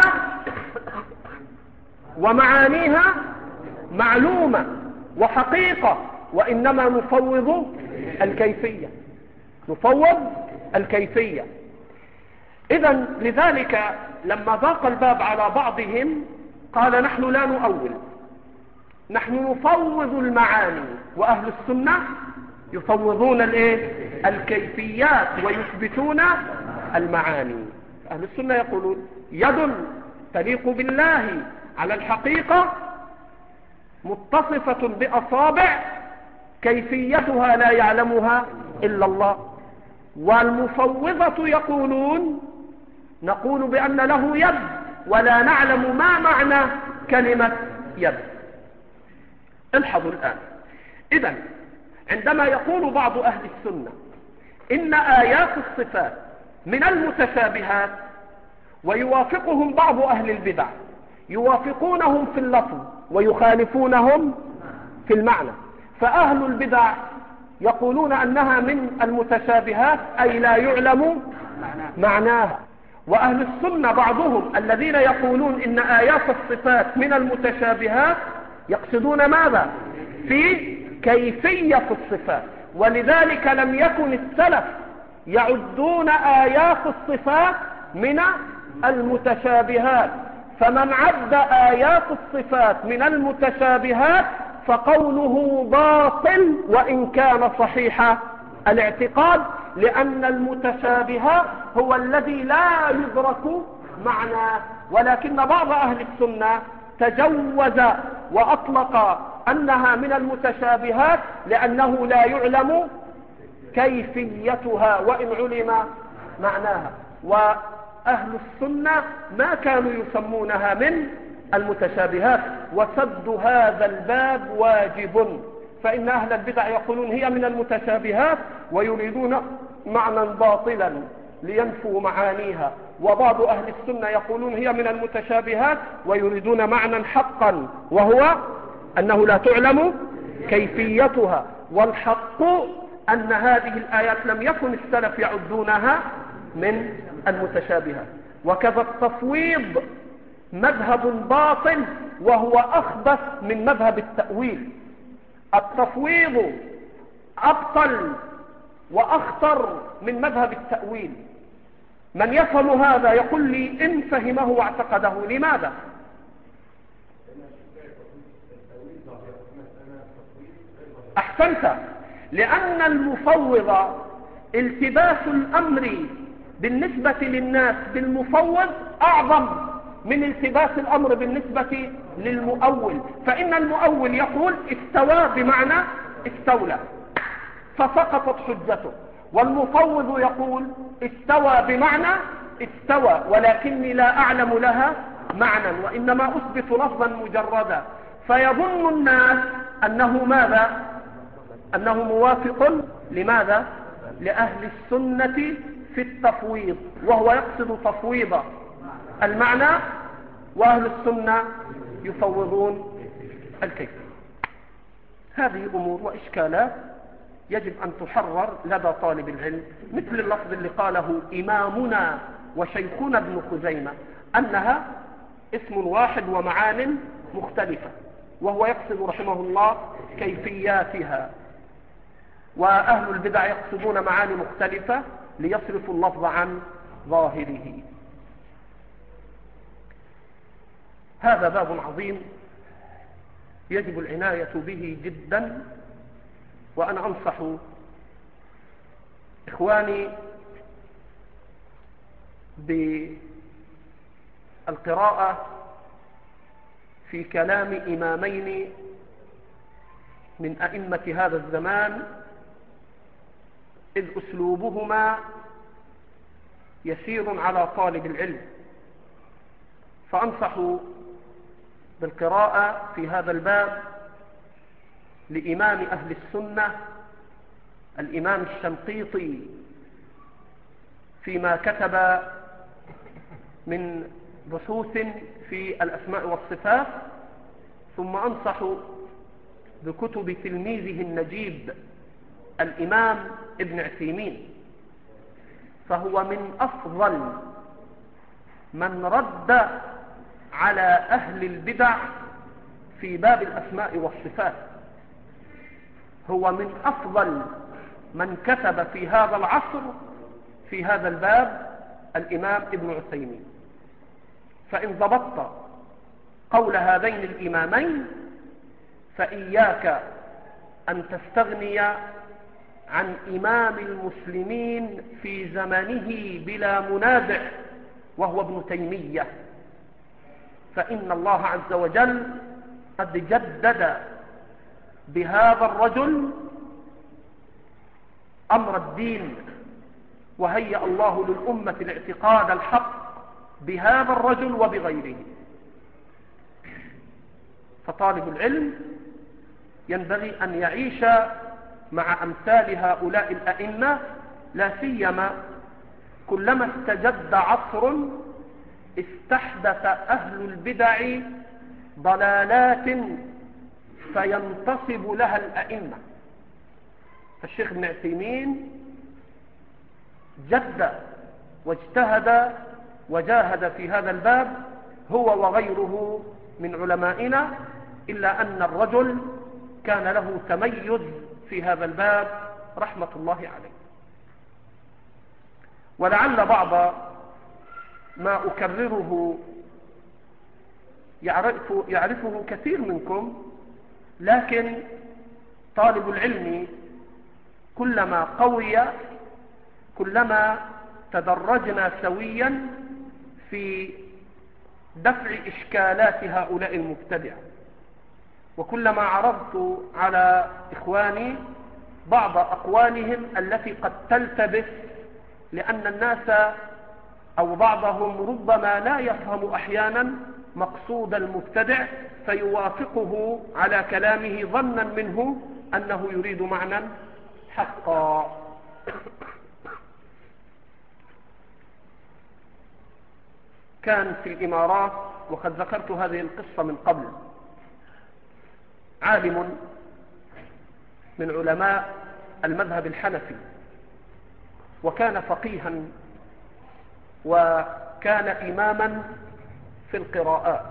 ومعانيها معلومة وحقيقة، وإنما نفوض الكيفية، نفوض الكيفية. إذن لذلك لما ضاق الباب على بعضهم قال نحن لا نؤول، نحن نفوض المعاني، وأهل السنة يفوضون الايه؟ الكيفيات ويثبتون المعاني. أهل السنة يقولون يد تليق بالله على الحقيقة متصفة بأصابع كيفيتها لا يعلمها إلا الله. والمفوضة يقولون نقول بأن له يد ولا نعلم ما معنى كلمة يد. الحظوا الآن. إذن عندما يقول بعض أهل السنة إن آيات الصفات من المتشابهات، ويوافقهم بعض أهل البدع، يوافقونهم في اللفظ ويخالفونهم في المعنى. فأهل البدع يقولون أنها من المتشابهات أي لا يعلم معناها، وأهل السنة بعضهم الذين يقولون إن آيات الصفات من المتشابهات يقصدون ماذا؟ في كيفية الصفات. ولذلك لم يكن السلف يعدون آيات الصفات من المتشابهات، فمن عد آيات الصفات من المتشابهات فقوله باطل وإن كان صحيح الاعتقاد، لأن المتشابه هو الذي لا يدرك معناه. ولكن بعض أهل السنة تجوز وأطلق أنها من المتشابهات لأنه لا يعلم كيفيتها وإن علم معناها. وأهل السنة ما كانوا يسمونها من المتشابهات، وسد هذا الباب واجب. فإن أهل البدع يقولون هي من المتشابهات ويريدون معنى باطلا لينفوا معانيها، وبعض أهل السنة يقولون هي من المتشابهات ويريدون معنى حقا، وهو أنه لا تعلم كيفيتها. والحق أن هذه الآيات لم يكن السلف يعدونها من المتشابهات. وكذا التفويض مذهب باطل وهو أخبث من مذهب التأويل. التفويض أبطل وأخطر من مذهب التأويل. من يفهم هذا يقول لي إن فهمه واعتقده. لماذا؟ أحسنت. لأن المفوض التباس الأمر بالنسبة للناس بالمفوض أعظم من التباس الأمر بالنسبة للمؤول. فإن المؤول يقول استوى بمعنى استولى فسقطت حجته، والمفوض يقول استوى بمعنى استوى ولكني لا أعلم لها معنى، وإنما أثبت لفظا مجردا. فيظن الناس أنه ماذا؟ أنه موافق لماذا؟ لأهل السنة في التفويض، وهو يقصد تفويض المعنى، وأهل السنة يفوضون الكيف. هذه أمور وإشكالات يجب أن تحرر لدى طالب العلم، مثل اللفظ اللي قاله إمامنا وشيخنا ابن خزيمة أنها اسم واحد ومعان مختلفة، وهو يقصد رحمه الله كيفياتها، وأهل البدع يقصدون معاني مختلفة ليصرفوا اللفظ عن ظاهره. هذا باب عظيم يجب العناية به جدا، وأنا أنصح إخواني بالقراءة في كلام إمامين من أئمة هذا الزمان، إذ أسلوبهما يسير على طالب العلم. فأنصح بالقراءة في هذا الباب لإمام أهل السنة الإمام الشنقيطي فيما كتب من بحوث في الأسماء والصفات، ثم أنصح بكتب تلميذه النجيب الإمام ابن عثيمين، فهو من أفضل من رد على أهل البدع في باب الأسماء والصفات، هو من أفضل من كتب في هذا العصر في هذا الباب الإمام ابن عثيمين. فإن ضبطت قول هذين الإمامين فإياك أن تستغني عن إمام المسلمين في زمنه بلا منازع، وهو ابن تيمية، فإن الله عز وجل قد جدد بهذا الرجل أمر الدين، وهيأ الله للأمة الاعتقاد الحق بهذا الرجل وبغيره. فطالب العلم ينبغي أن يعيش مع أمثال هؤلاء الأئمة، لا سيما كلما استجد عصر استحدث أهل البدع ضلالات فينتصب لها الأئمة. فالشيخ ابن عثيمين جد واجتهد وجاهد في هذا الباب هو وغيره من علمائنا، إلا أن الرجل كان له تميز في هذا الباب رحمة الله عليه. ولعل بعض ما أكرره يعرف يعرفه كثير منكم، لكن طالب العلم كلما قوي كلما تدرجنا سويا في دفع إشكالات هؤلاء المبتدعة، وكلما عرضت على إخواني بعض أقوالهم التي قد تلتبس، لأن الناس أو بعضهم ربما لا يفهم أحيانا مقصود المبتدع فيوافقه على كلامه ظنا منه أنه يريد معنى حقا. كان في الإمارات، وقد ذكرت هذه القصة من قبل، عالم من علماء المذهب الحنفي، وكان فقيها وكان إماما في القراءات.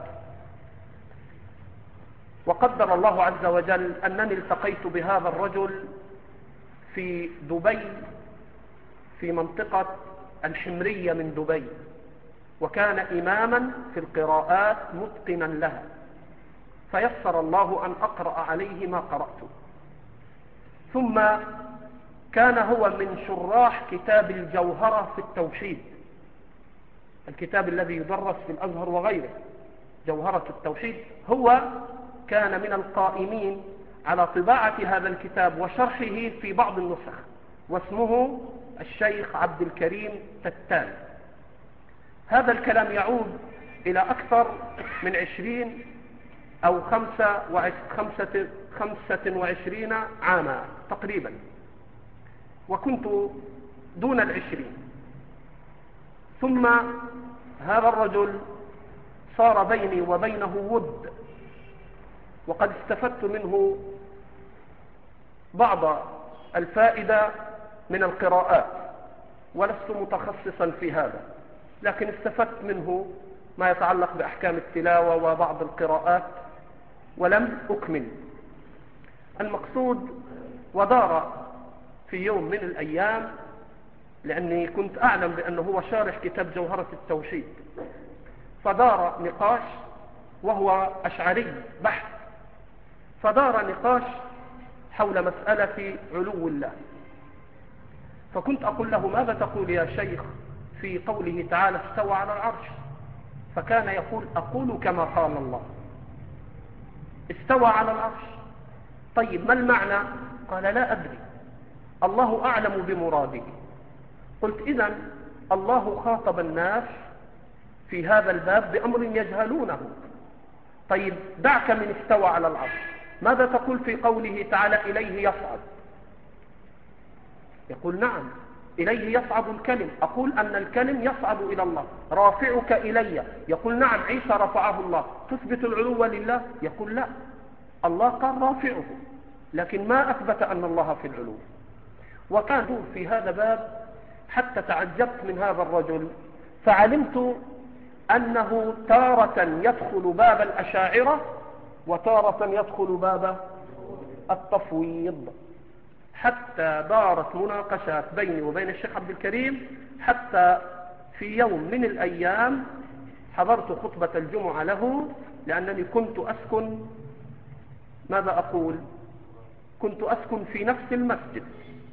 وقدر الله عز وجل أنني التقيت بهذا الرجل في دبي، في منطقة الحمرية من دبي، وكان إماما في القراءات متقنا لها، فيسر الله أن أقرأ عليه ما قرأته. ثم كان هو من شراح كتاب الجوهرة في التوحيد، الكتاب الذي يدرس في الأزهر وغيره، جوهرة التوحيد. هو كان من القائمين على طباعة هذا الكتاب وشرحه في بعض النسخ، واسمه الشيخ عبد الكريم تتان. هذا الكلام يعود إلى أكثر من عشرين أو خمسة, وعش... خمسة... خمسة وعشرين عاما تقريبا، وكنت دون العشرين. ثم هذا الرجل صار بيني وبينه ود، وقد استفدت منه بعض الفائدة من القراءات، ولست متخصصا في هذا، لكن استفدت منه ما يتعلق بأحكام التلاوة وبعض القراءات، ولم أكمل. المقصود، ودار في يوم من الأيام، لأني كنت أعلم بأنه هو شارح كتاب جوهرة التوحيد، فدار نقاش، وهو أشعري بحث، فدار نقاش حول مسألة علو الله. فكنت أقول له: ماذا تقول يا شيخ في قوله تعالى استوى على العرش؟ فكان يقول: أقول كما قال الله، استوى على العرش. طيب ما المعنى؟ قال: لا أدري، الله أعلم بمراده. قلت: إذن الله خاطب الناس في هذا الباب بأمر يجهلونه. طيب دعك من استوى على العرش، ماذا تقول في قوله تعالى إليه يصعد؟ يقول: نعم، إليه يصعد الكلم. أقول أن الكلم يصعد إلى الله. رافعك إلي، يقول: نعم، عيسى رفعه الله. تثبت العلو لله؟ يقول: لا، الله قال رافعه، لكن ما أثبت أن الله في العلو. وكان دور في هذا باب حتى تعجبت من هذا الرجل، فعلمت أنه تارة يدخل باب الأشاعرة وتارة يدخل باب التفويض، حتى دارت مناقشات بيني وبين الشيخ عبد الكريم، حتى في يوم من الأيام حضرت خطبة الجمعة له، لأنني كنت أسكن، ماذا أقول، كنت أسكن في نفس المسجد،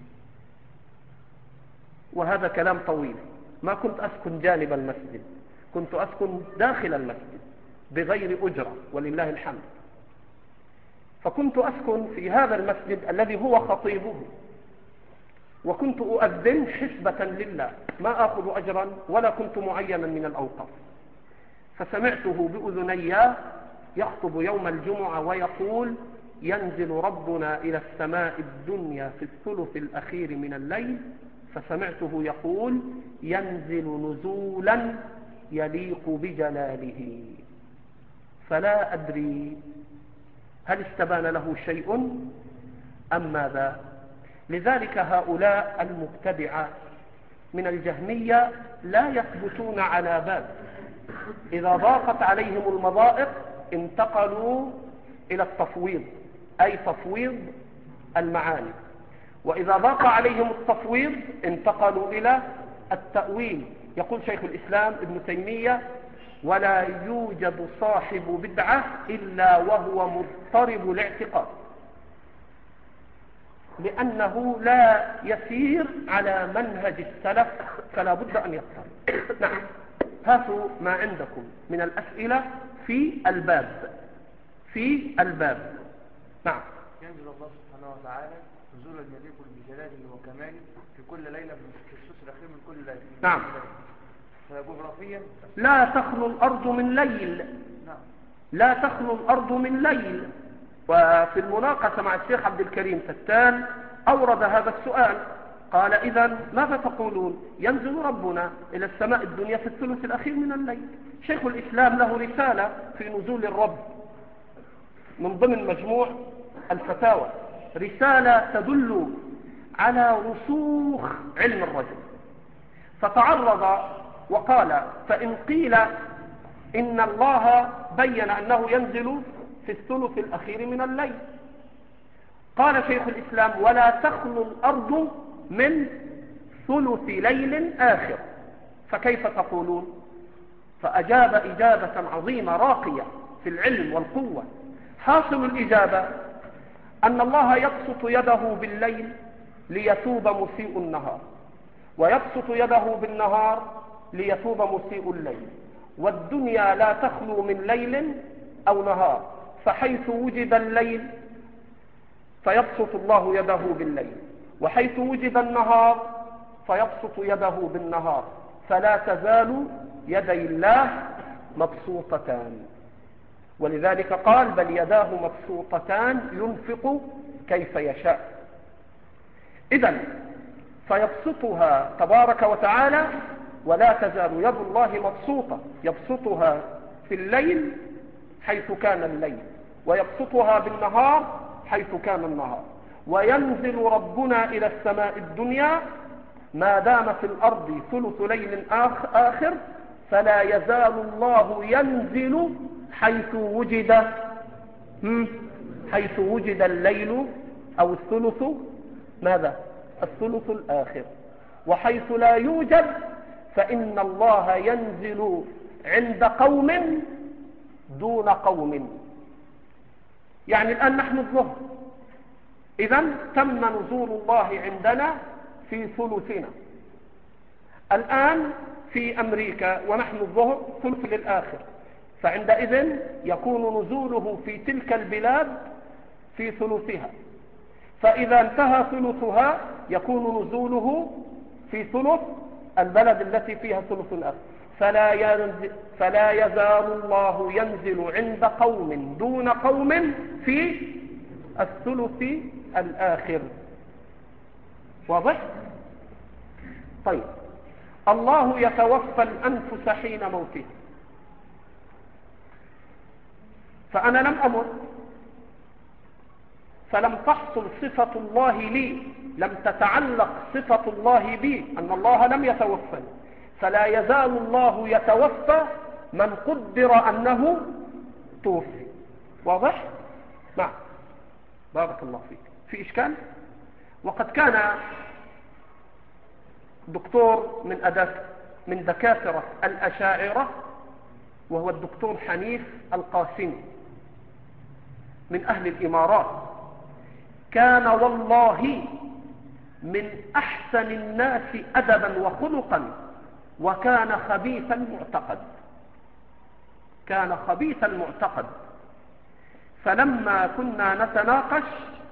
وهذا كلام طويل. ما كنت أسكن جانب المسجد، كنت أسكن داخل المسجد بغير أجرة ولله الحمد. فكنت أسكن في هذا المسجد الذي هو خطيبه، وكنت أؤذن حسبة لله، ما أخذ أجرا ولا كنت معينا من الأوقاف. فسمعته بأذني يخطب يوم الجمعة ويقول: ينزل ربنا إلى السماء الدنيا في الثلث الأخير من الليل. فسمعته يقول: ينزل نزولا يليق بجلاله. فلا أدري هل استبان له شيء أم ماذا. لذلك هؤلاء المبتدعة من الجهمية لا يثبتون على باب، إذا ضاقت عليهم المضائق انتقلوا إلى التفويض، أي تفويض المعاني، وإذا ضاق عليهم التفويض انتقلوا إلى التأويل. يقول شيخ الإسلام ابن تيمية: ولا يوجد صاحب بدعة إلا وهو مضطرب الاعتقاد، لأنه لا يسير على منهج السلف، فلا بد أن يضطرب. نعم، هاتوا ما عندكم من الأسئلة في الباب في الباب نعم. ينزل الله سبحانه وتعالى نزولا يليق بجلاله وكماله في كل ليلة من الثلث الأخير من كل ليلة. نعم. فجغرافيا لا تخلو الأرض من ليل. نعم. لا تخلو الأرض من ليل. وفي المناقشة مع الشيخ عبد الكريم فتان أورد هذا السؤال، قال إذن ماذا تقولون؟ ينزل ربنا إلى السماء الدنيا في الثلث الأخير من الليل. شيخ الإسلام له رسالة في نزول الرب من ضمن مجموع الفتاوى، رسالة تدل على رسوخ علم الرجل، فتعرض وقال: فإن قيل إن الله بين أنه ينزل في الثلث الأخير من الليل، قال شيخ الإسلام: ولا تخلو الأرض من ثلث ليل آخر، فكيف تقولون؟ فأجاب إجابة عظيمة راقية في العلم والقوة. حاصل الإجابة أن الله يبسط يده بالليل ليتوب مسيء النهار، ويبسط يده بالنهار ليتوب مسيء الليل، والدنيا لا تخلو من ليل أو نهار، فحيث وجد الليل فيبسط الله يده بالليل، وحيث وجد النهار فيبسط يده بالنهار، فلا تزال يدي الله مبسوطتان. ولذلك قال: بل يداه مبسوطتان ينفق كيف يشاء. إذن فيبسطها تبارك وتعالى، ولا تزال يد الله مبسوطة، يبسطها في الليل حيث كان الليل، ويبسطها بالنهار حيث كان النهار. وينزل ربنا إلى السماء الدنيا ما دام في الأرض ثلث ليل آخر، فلا يزال الله ينزل حيث وجد حيث وجد الليل أو الثلث ماذا؟ الثلث الآخر. وحيث لا يوجد فإن الله ينزل عند قوم دون قوم. يعني الآن نحن الظهر، إذن تم نزول الله عندنا في ثلثنا. الآن في أمريكا ونحن الظهر ثلث للآخر، فعندئذ يكون نزوله في تلك البلاد في ثلثها، فإذا انتهى ثلثها يكون نزوله في ثلث البلد التي فيها ثلث الآخر. فلا ينزل فلا يزال الله ينزل عند قوم دون قوم في الثلث الآخر. واضح؟ طيب، الله يتوفى الأنفس حين موتها، فأنا لم أمت فلم تحصل صفة الله لي، لم تتعلق صفة الله بي أن الله لم يتوفى، فلا يزال الله يتوفى من قدر أنه توفي. واضح؟ نعم، بارك الله فيك. في إشكال؟ وقد كان دكتور من أداة من دكاترة الأشاعرة، وهو الدكتور حنيف القاسمي من أهل الإمارات، كان والله من أحسن الناس أدبا وخلقا، وكان خبيث المعتقد، كان خبيث المعتقد. فلما كنا نتناقش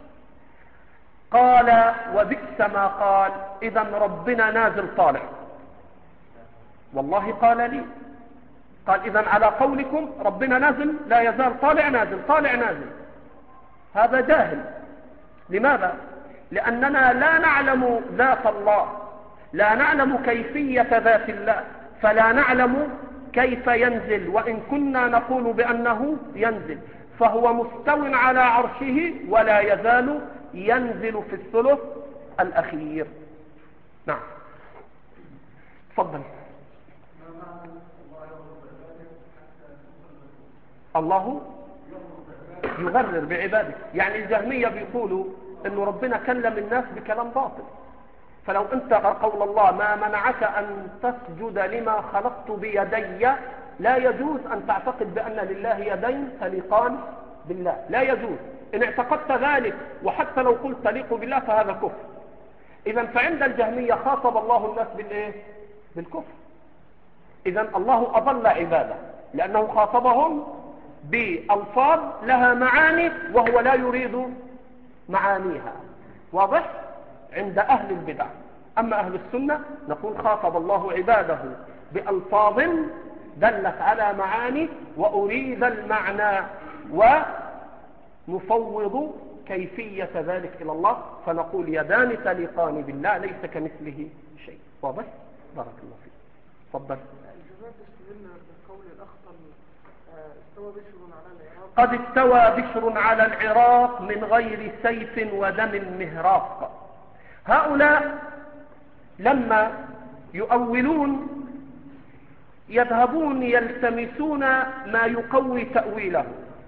قال وبئس ما قال: إذا ربنا نازل طالع. والله قال لي، قال: إذا على قولكم ربنا نازل لا يزال طالع نازل طالع نازل. هذا جاهل. لماذا؟ لأننا لا نعلم ذات الله، لا نعلم كيفية ذات الله، فلا نعلم كيف ينزل، وإن كنا نقول بأنه ينزل، فهو مستو على عرشه ولا يزال ينزل في الثلث الأخير. نعم، تفضل. الله يغرر بعباده، يعني الجهمية بيقولوا أن ربنا كلم الناس بكلام باطل. فلو أنت قول الله: ما منعك أن تسجد لما خلقت بيدي، لا يجوز أن تعتقد بأن لله يدين تليقان بالله، لا يجوز. إن اعتقدت ذلك وحتى لو قلت تليق بالله فهذا كفر. إذا فعند الجهمية خاطب الله الناس بالإيه؟ بالكفر. إذا الله أضل عباده لأنه خاطبهم بألفاظ لها معاني وهو لا يريد معانيها. واضح؟ عند أهل البدع. أما أهل السنة نقول خاطب الله عباده بألفاظ دلت على معاني وأريد المعنى، نفوض كيفية ذلك إلى الله، فنقول يدان تليقان بالله ليس كمثله شيء. واضح؟ بارك الله فيك. تفضل. الجماعة تستدل بالقول الأخطر استوى بشر على العراق. قد استوى بشر على العراق من غير سيف ودم مهراق. هؤلاء لما يؤولون يذهبون يلتمسون ما يقوي تأويله،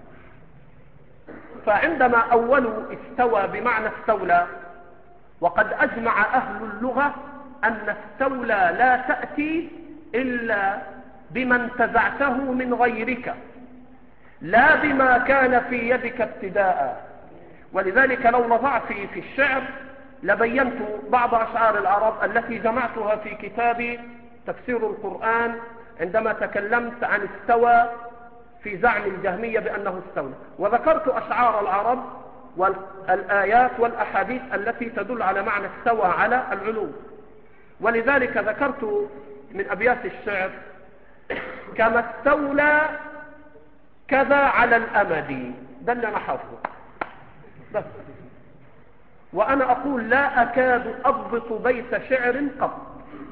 فعندما أولوا استوى بمعنى استولى، وقد أجمع أهل اللغة أن استولى لا تأتي إلا بما انتزعته من غيرك لا بما كان في يدك ابتداء. ولذلك لو نظرت في الشعر لبينت بعض أشعار العرب التي جمعتها في كتاب تفسير القرآن عندما تكلمت عن استوى في زعم الجهمية بأنه استولى، وذكرت أشعار العرب والآيات والأحاديث التي تدل على معنى استوى على العلو. ولذلك ذكرت من أبيات الشعر: كما استولى كذا على الأمد. ده اللي أنا حافظه بس. وأنا أقول لا أكاد أضبط بيت شعر قط،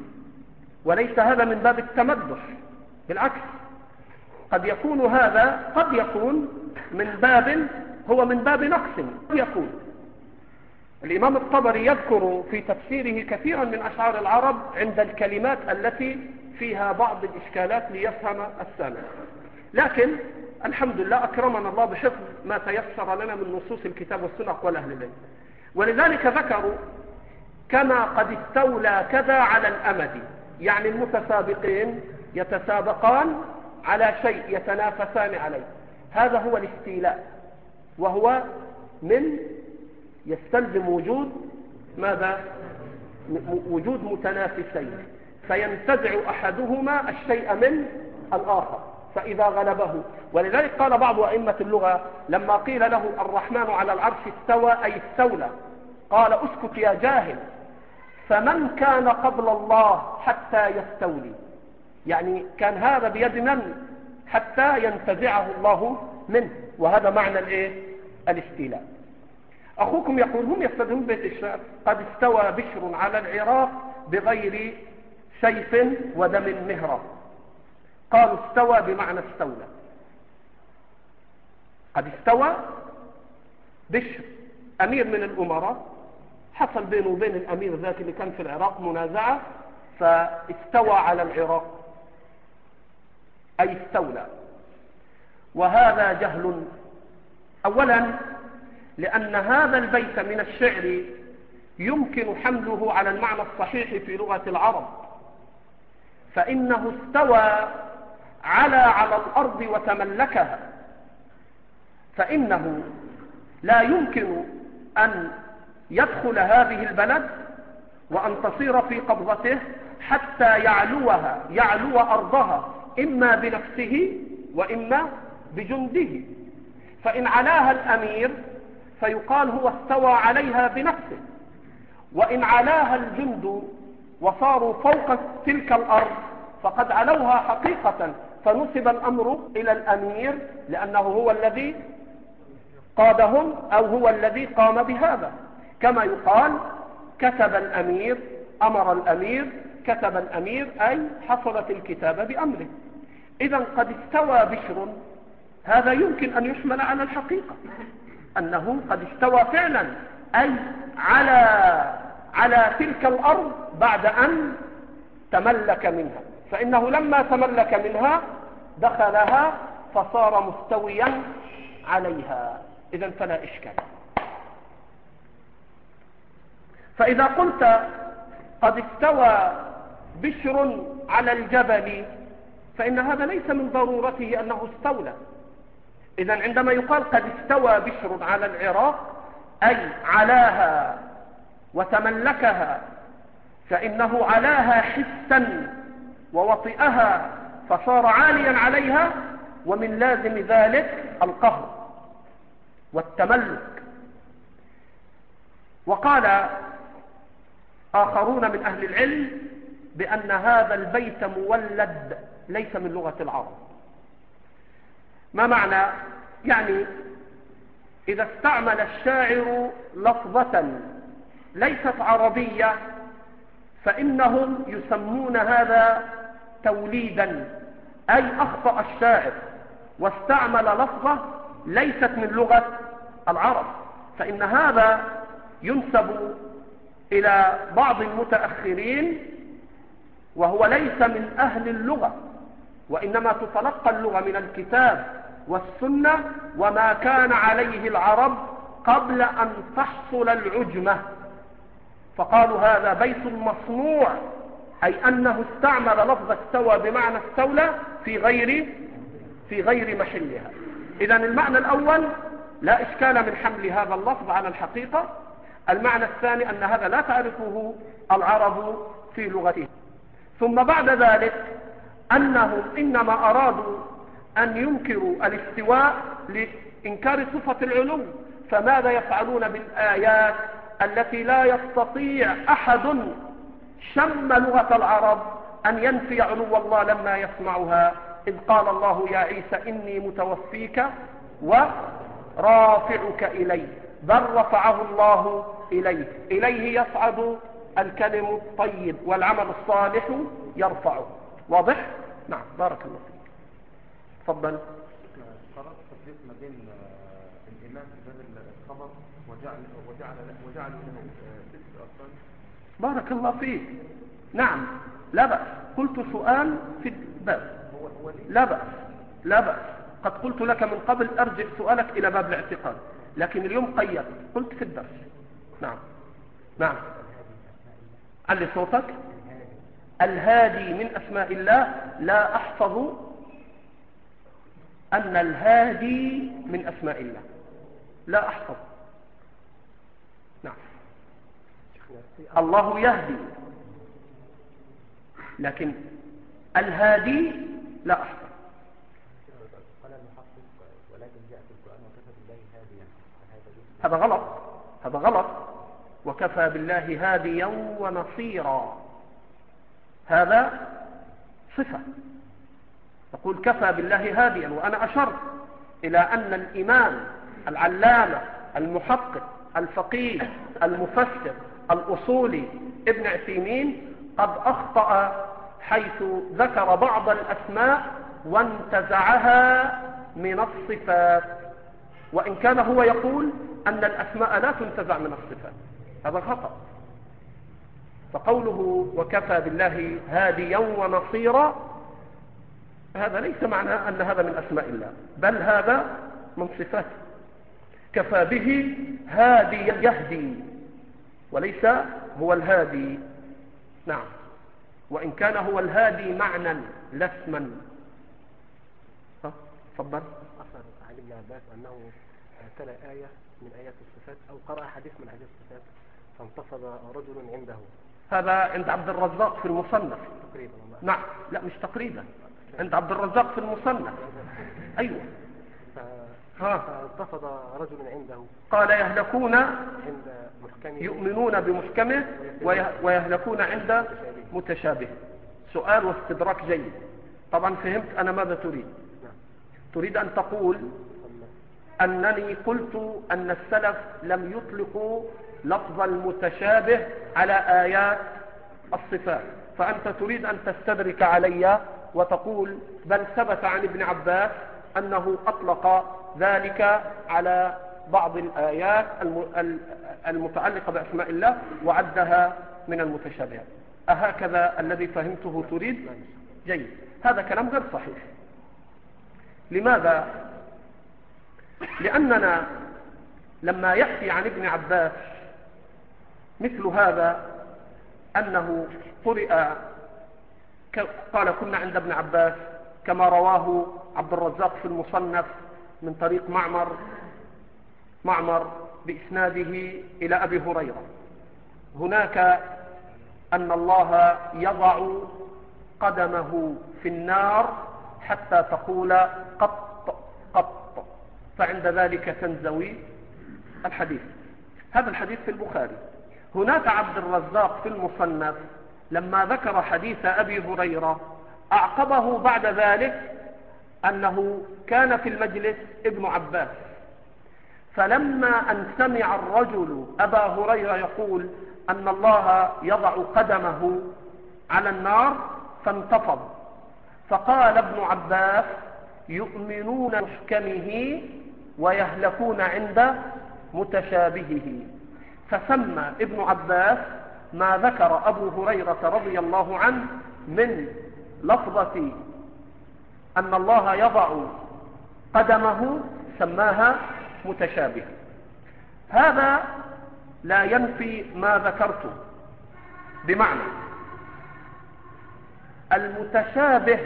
وليس هذا من باب التمدح، بالعكس قد يكون هذا قد يكون من باب هو من باب نقص. قد يكون الإمام الطبري يذكر في تفسيره كثيرا من أشعار العرب عند الكلمات التي فيها بعض الإشكالات ليفهم السامع، لكن الحمد لله أكرمنا الله بحفظ ما تيسر لنا من نصوص الكتاب والسنة أقوال أهل العلم. ولذلك ذكروا كما قد استولى كذا على الأمد، يعني المتسابقين يتسابقان على شيء يتنافسان عليه. هذا هو الاستيلاء، وهو من يستلزم وجود ماذا؟ وجود متنافسين، فينتزع أحدهما الشيء من الآخر فإذا غلبه. ولذلك قال بعض أئمة اللغة لما قيل له الرحمن على العرش استوى أي استولى، قال اسكت يا جاهل، فمن كان قبل الله حتى يستولي؟ يعني كان هذا بيد من حتى ينتزعه الله منه، وهذا معنى الايه؟ الاستيلاء. أخوكم يقول هم يستدلون بيت الشعر: قد استوى بشر على العراق بغير سيف ودم مهراق. قالوا استوى بمعنى استولى. قد استوى بشر أمير من الأمراء، حصل بينه وبين الأمير ذاك اللي كان في العراق منازعة، فاستوى على العراق أي استولى. وهذا جهل، أولا لأن هذا البيت من الشعر يمكن حمله على المعنى الصحيح في لغة العرب، فإنه استوى على على الأرض وتملكها، فإنه لا يمكن أن يدخل هذه البلد وأن تصير في قبضته حتى يعلوها يعلو أرضها إما بنفسه وإما بجنده. فإن علاها الأمير فيقال هو استوى عليها بنفسه، وإن علاها الجند وصاروا فوق تلك الأرض فقد علوها حقيقة، فنسب الأمر إلى الأمير لأنه هو الذي قادهم أو هو الذي قام بهذا. كما يقال كتب الأمير، أمر الأمير، كتب الأمير، أي حصلت الكتابة بأمره. إذن قد استوى بشر، هذا يمكن أن يحمل على الحقيقة أنه قد استوى فعلا، أي على على تلك الأرض بعد أن تملك منها، فإنه لما تملك منها دخلها فصار مستويا عليها. إذن فلا إشكال. فإذا قلت قد استوى بشر على الجبل فإن هذا ليس من ضرورته أنه استولى. إذن عندما يقال قد استوى بشر على العراق أي علاها وتملكها، فإنه علاها حسا ووطئها فصار عاليا عليها، ومن لازم ذلك القهر والتملك. وقال آخرون من أهل العلم بأن هذا البيت مولد ليس من لغة العرب. ما معنى؟ يعني إذا استعمل الشاعر لفظة ليست عربية فإنهم يسمون هذا توليدا، أي أخطأ الشاعر واستعمل لفظة ليست من لغة العرب، فإن هذا ينسب إلى بعض المتأخرين وهو ليس من أهل اللغة، وإنما تتلقى اللغة من الكتاب والسنة وما كان عليه العرب قبل أن تحصل العجمة، فقالوا هذا بيت مصنوع، أي أنه استعمل لفظ استوى بمعنى استولى في غير في غير محلها. إذن المعنى الأول لا إشكال من حمل هذا اللفظ على الحقيقة. المعنى الثاني أن هذا لا تعرفه العرب في لغتهم. ثم بعد ذلك أنهم إنما أرادوا أن ينكروا الاستواء لإنكار صفة العلو، فماذا يفعلون بالآيات التي لا يستطيع أحد شم لغة العرب أن ينفي علو الله لما يسمعها، إذ قال الله يا عيسى إني متوفيك ورافعك إلي، بل رفعه الله إليه، إليه يصعد الكلم الطيب والعمل الصالح يرفعه. واضح؟ نعم، بارك الله فيك. تفضل. قرأت التفريق ما بين الإمام في باب الخبر وجعل وجعل وجعل له ست أركان. بارك الله فيك. نعم، لا بأس. قلت سؤال في الباب، لا بأس لا بأس. قد قلت لك من قبل أرجع سؤالك إلى باب الاعتقاد، لكن اليوم قيد قلت في الدرس. نعم نعم. علي صوتك. الهادي من أسماء الله، لا أحفظ أن الهادي من أسماء الله، لا أحفظ. نعم. الله يهدي، لكن الهادي لا أحفظ. قال المحقق ولكن جاء في القرآن وكفى بالله هاديا. هذا غلط، هذا غلط. وكفى بالله هاديا ونصيرا، هذا صفة. تقول كفى بالله هاديا، وأنا أشرت إلى أن الإمام العلامة المحقق الفقيه المفسر الأصولي ابن عثيمين قد أخطأ حيث ذكر بعض الأسماء وانتزعها من الصفات، وإن كان هو يقول أن الأسماء لا تنتزع من الصفات، هذا خطأ. فقوله وكفى بالله هاديا ونصيرا هذا ليس معناه أن هذا من أسماء الله، بل هذا من صفاته. كفى به هاديا يهدي، وليس هو الهادي. نعم، وإن كان هو الهادي معنى لا اسما. تفضل. أثر عن ابن عباس أنه تلا آية من آيات الصفات أو قرأ حديث من حديث الصفات فانتفض رجل عنده. هذا عند عبد الرزاق في المصنف تقريبا. نعم، لا مش تقريبا، عند عبد الرزاق في المصنف. أيوة. فانتفض رجل عنده قال يهلكون عند محكمه، يؤمنون بمحكمه ويهلكون عند متشابه. سؤال واستدراك جيد. طبعا فهمت أنا ماذا تريد. تريد أن تقول أنني قلت أن السلف لم يطلقوا لفظ المتشابه على آيات الصفات، فأنت تريد أن تستدرك علي وتقول بل ثبت عن ابن عباس أنه أطلق ذلك على بعض الآيات المتعلقة بأسماء الله وعدها من المتشابهات. أهكذا الذي فهمته تريد؟ جيد. هذا كلام غير صحيح. لماذا؟ لأننا لما يأتي عن ابن عباس مثل هذا أنه قرئ قال كنا عند ابن عباس كما رواه عبد الرزاق في المصنف من طريق معمر معمر بإسناده إلى أبي هريرة، هناك أن الله يضع قدمه في النار حتى تقول قط قط، فعند ذلك تنزوي الحديث. هذا الحديث في البخاري. هناك عبد الرزاق في المصنف لما ذكر حديث أبي هريرة أعقبه بعد ذلك أنه كان في المجلس ابن عباس، فلما أن سمع الرجل أبا هريرة يقول أن الله يضع قدمه على النار فانتفض، فقال ابن عباس يؤمنون محكمه ويهلكون عند متشابهه. فسمى ابن عباس ما ذكر أبو هريرة رضي الله عنه من لفظة أن الله يضع قدمه سماها متشابه. هذا لا ينفي ما ذكرته، بمعنى المتشابه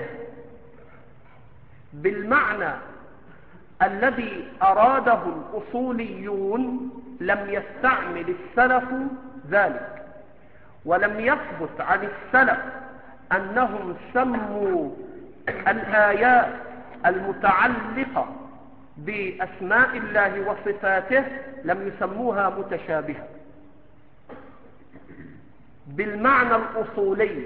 بالمعنى الذي أراده الأصوليون لم يستعمل السلف ذلك، ولم يثبت عن السلف أنهم سموا الآيات المتعلقة بأسماء الله وصفاته لم يسموها متشابهة بالمعنى الأصولي.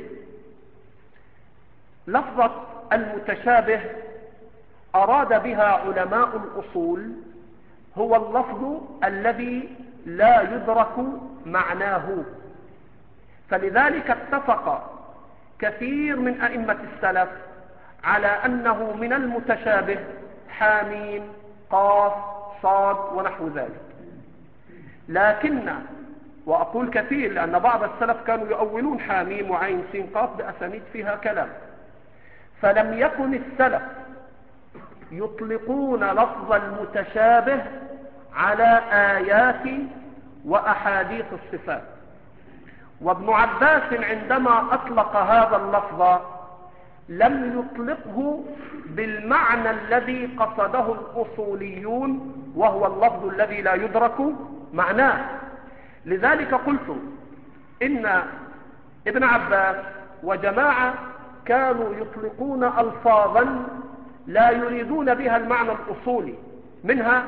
لفظة المتشابه أراد بها علماء الأصول هو اللفظ الذي لا يدرك معناه، فلذلك اتفق كثير من أئمة السلف على أنه من المتشابه حاميم قاف صاد ونحو ذلك. لكن وأقول كثير لأن بعض السلف كانوا يؤولون حاميم وعين سين قاف بأسانيد فيها كلام، فلم يكن السلف يطلقون لفظ المتشابه على آيات وأحاديث الصفات. وابن عباس عندما أطلق هذا اللفظ لم يطلقه بالمعنى الذي قصده الأصوليون، وهو اللفظ الذي لا يدرك معناه. لذلك قلت إن ابن عباس وجماعة كانوا يطلقون ألفاظا لا يريدون بها المعنى الأصولي، منها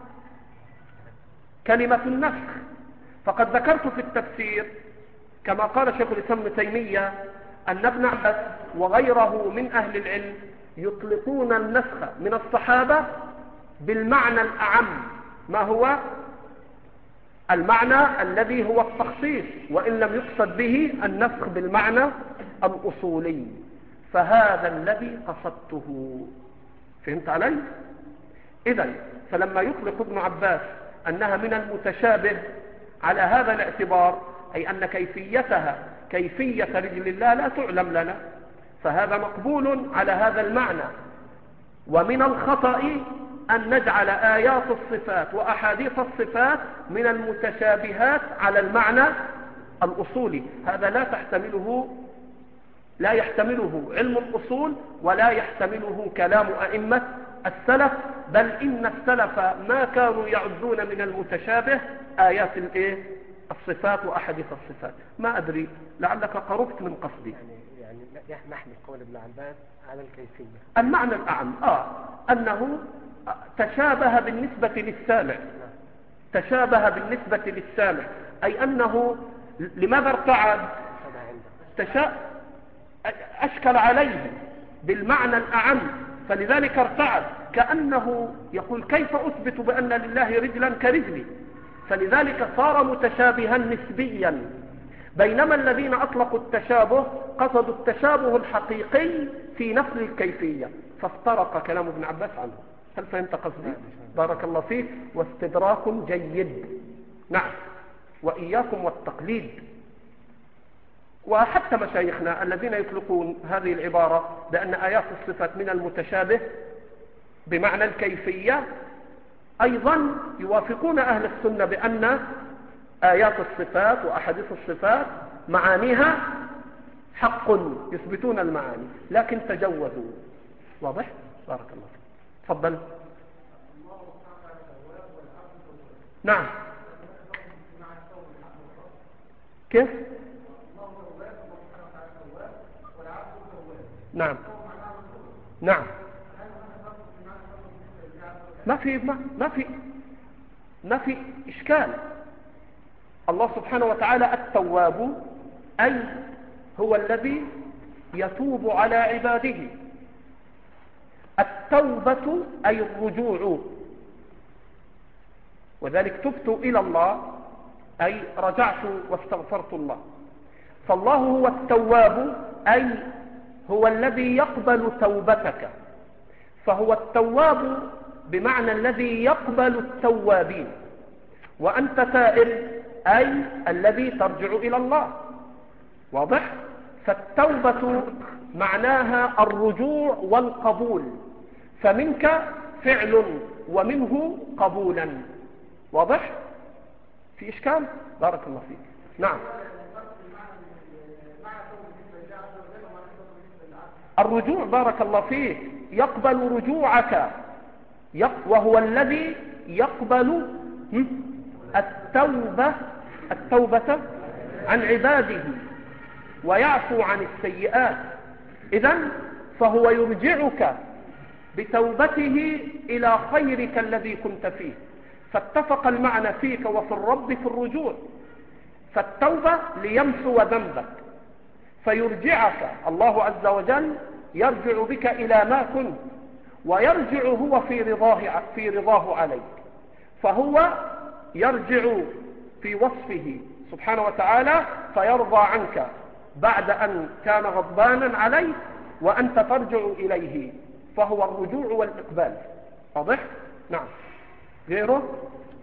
كلمة النسخ. فقد ذكرت في التفسير كما قال شيخ الإسلام ابن تيمية أن ابن عباس وغيره من أهل العلم يطلقون النسخ من الصحابة بالمعنى الأعم، ما هو المعنى الذي هو التخصيص، وإن لم يقصد به النسخ بالمعنى الأصولي. فهذا الذي قصدته. فهمت علي؟ إذن فلما يطلق ابن عباس أنها من المتشابه على هذا الاعتبار، أي أن كيفيتها كيفية رجل الله لا تعلم لنا، فهذا مقبول على هذا المعنى. ومن الخطأ أن نجعل آيات الصفات وأحاديث الصفات من المتشابهات على المعنى الأصولي، هذا لا تحتمله لا يحتمله علم الأصول ولا يحتمله كلام أئمة السلف، بل إن السلف ما كانوا يعدون من المتشابه آيات الإيه؟ الصفات وأحاديث الصفات. ما أدري لعلك قربت من قصدي. يعني يعني نحمل قول ابن عباس على الكيفية. المعنى الأعم آه أنه تشابه بالنسبة للسامع، تشابه بالنسبة للسامع، أي أنه لماذا ارتعد؟ تشا... أشكل عليه بالمعنى الأعم، فلذلك ارتعد، كأنه يقول كيف أثبت بأن لله رجلا كرجلي؟ فلذلك صار متشابها نسبيا، بينما الذين أطلقوا التشابه قصدوا التشابه الحقيقي في نفس الكيفية، فافترق كلام ابن عباس عنه. هل فهمت قصدي؟ بارك الله فيك، واستدراك جيد. نعم، وإياكم والتقليد. وحتى مشايخنا الذين يطلقون هذه العبارة بأن آيات الصفات من المتشابه بمعنى الكيفية أيضا يوافقون أهل السنة بأن آيات الصفات وأحاديث الصفات معانيها حق، يثبتون المعاني، لكن تجوزوا. واضح؟ بارك الله فيك. تفضل. نعم. كيف؟ نعم نعم ما في ما, ما في ما في إشكال. الله سبحانه وتعالى التواب أي هو الذي يتوب على عباده. التوبة أي الرجوع، وذلك تبت إلى الله أي رجعت واستغفرت الله. فالله هو التواب أي هو الذي يقبل توبتك، فهو التواب بمعنى الذي يقبل التوابين، وأنت تائب أي الذي ترجع إلى الله. واضح؟ فالتوبة معناها الرجوع والقبول، فمنك فعل ومنه قبولا. واضح؟ في إشكال؟ بارك الله فيك. نعم. الرجوع بارك الله فيك يقبل رجوعك، وهو الذي يقبل التوبة التوبة عن عباده ويعفو عن السيئات. إذن فهو يرجعك بتوبته إلى خيرك الذي كنت فيه، فاتفق المعنى فيك وفي الرب في الرجوع. فالتوبة ليمحو ذنبك فيرجعك الله عز وجل، يرجع بك إلى ما كنت، ويرجع هو في رضاه, في رضاه عليك. فهو يرجع في وصفه سبحانه وتعالى فيرضى عنك بعد أن كان غضبانا عليك وأنت ترجع إليه، فهو الرجوع والإقبال. واضح؟ نعم. غيره؟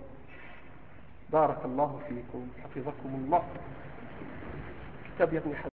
بارك الله فيكم حفظكم الله. كتاب يا ابن حبيب.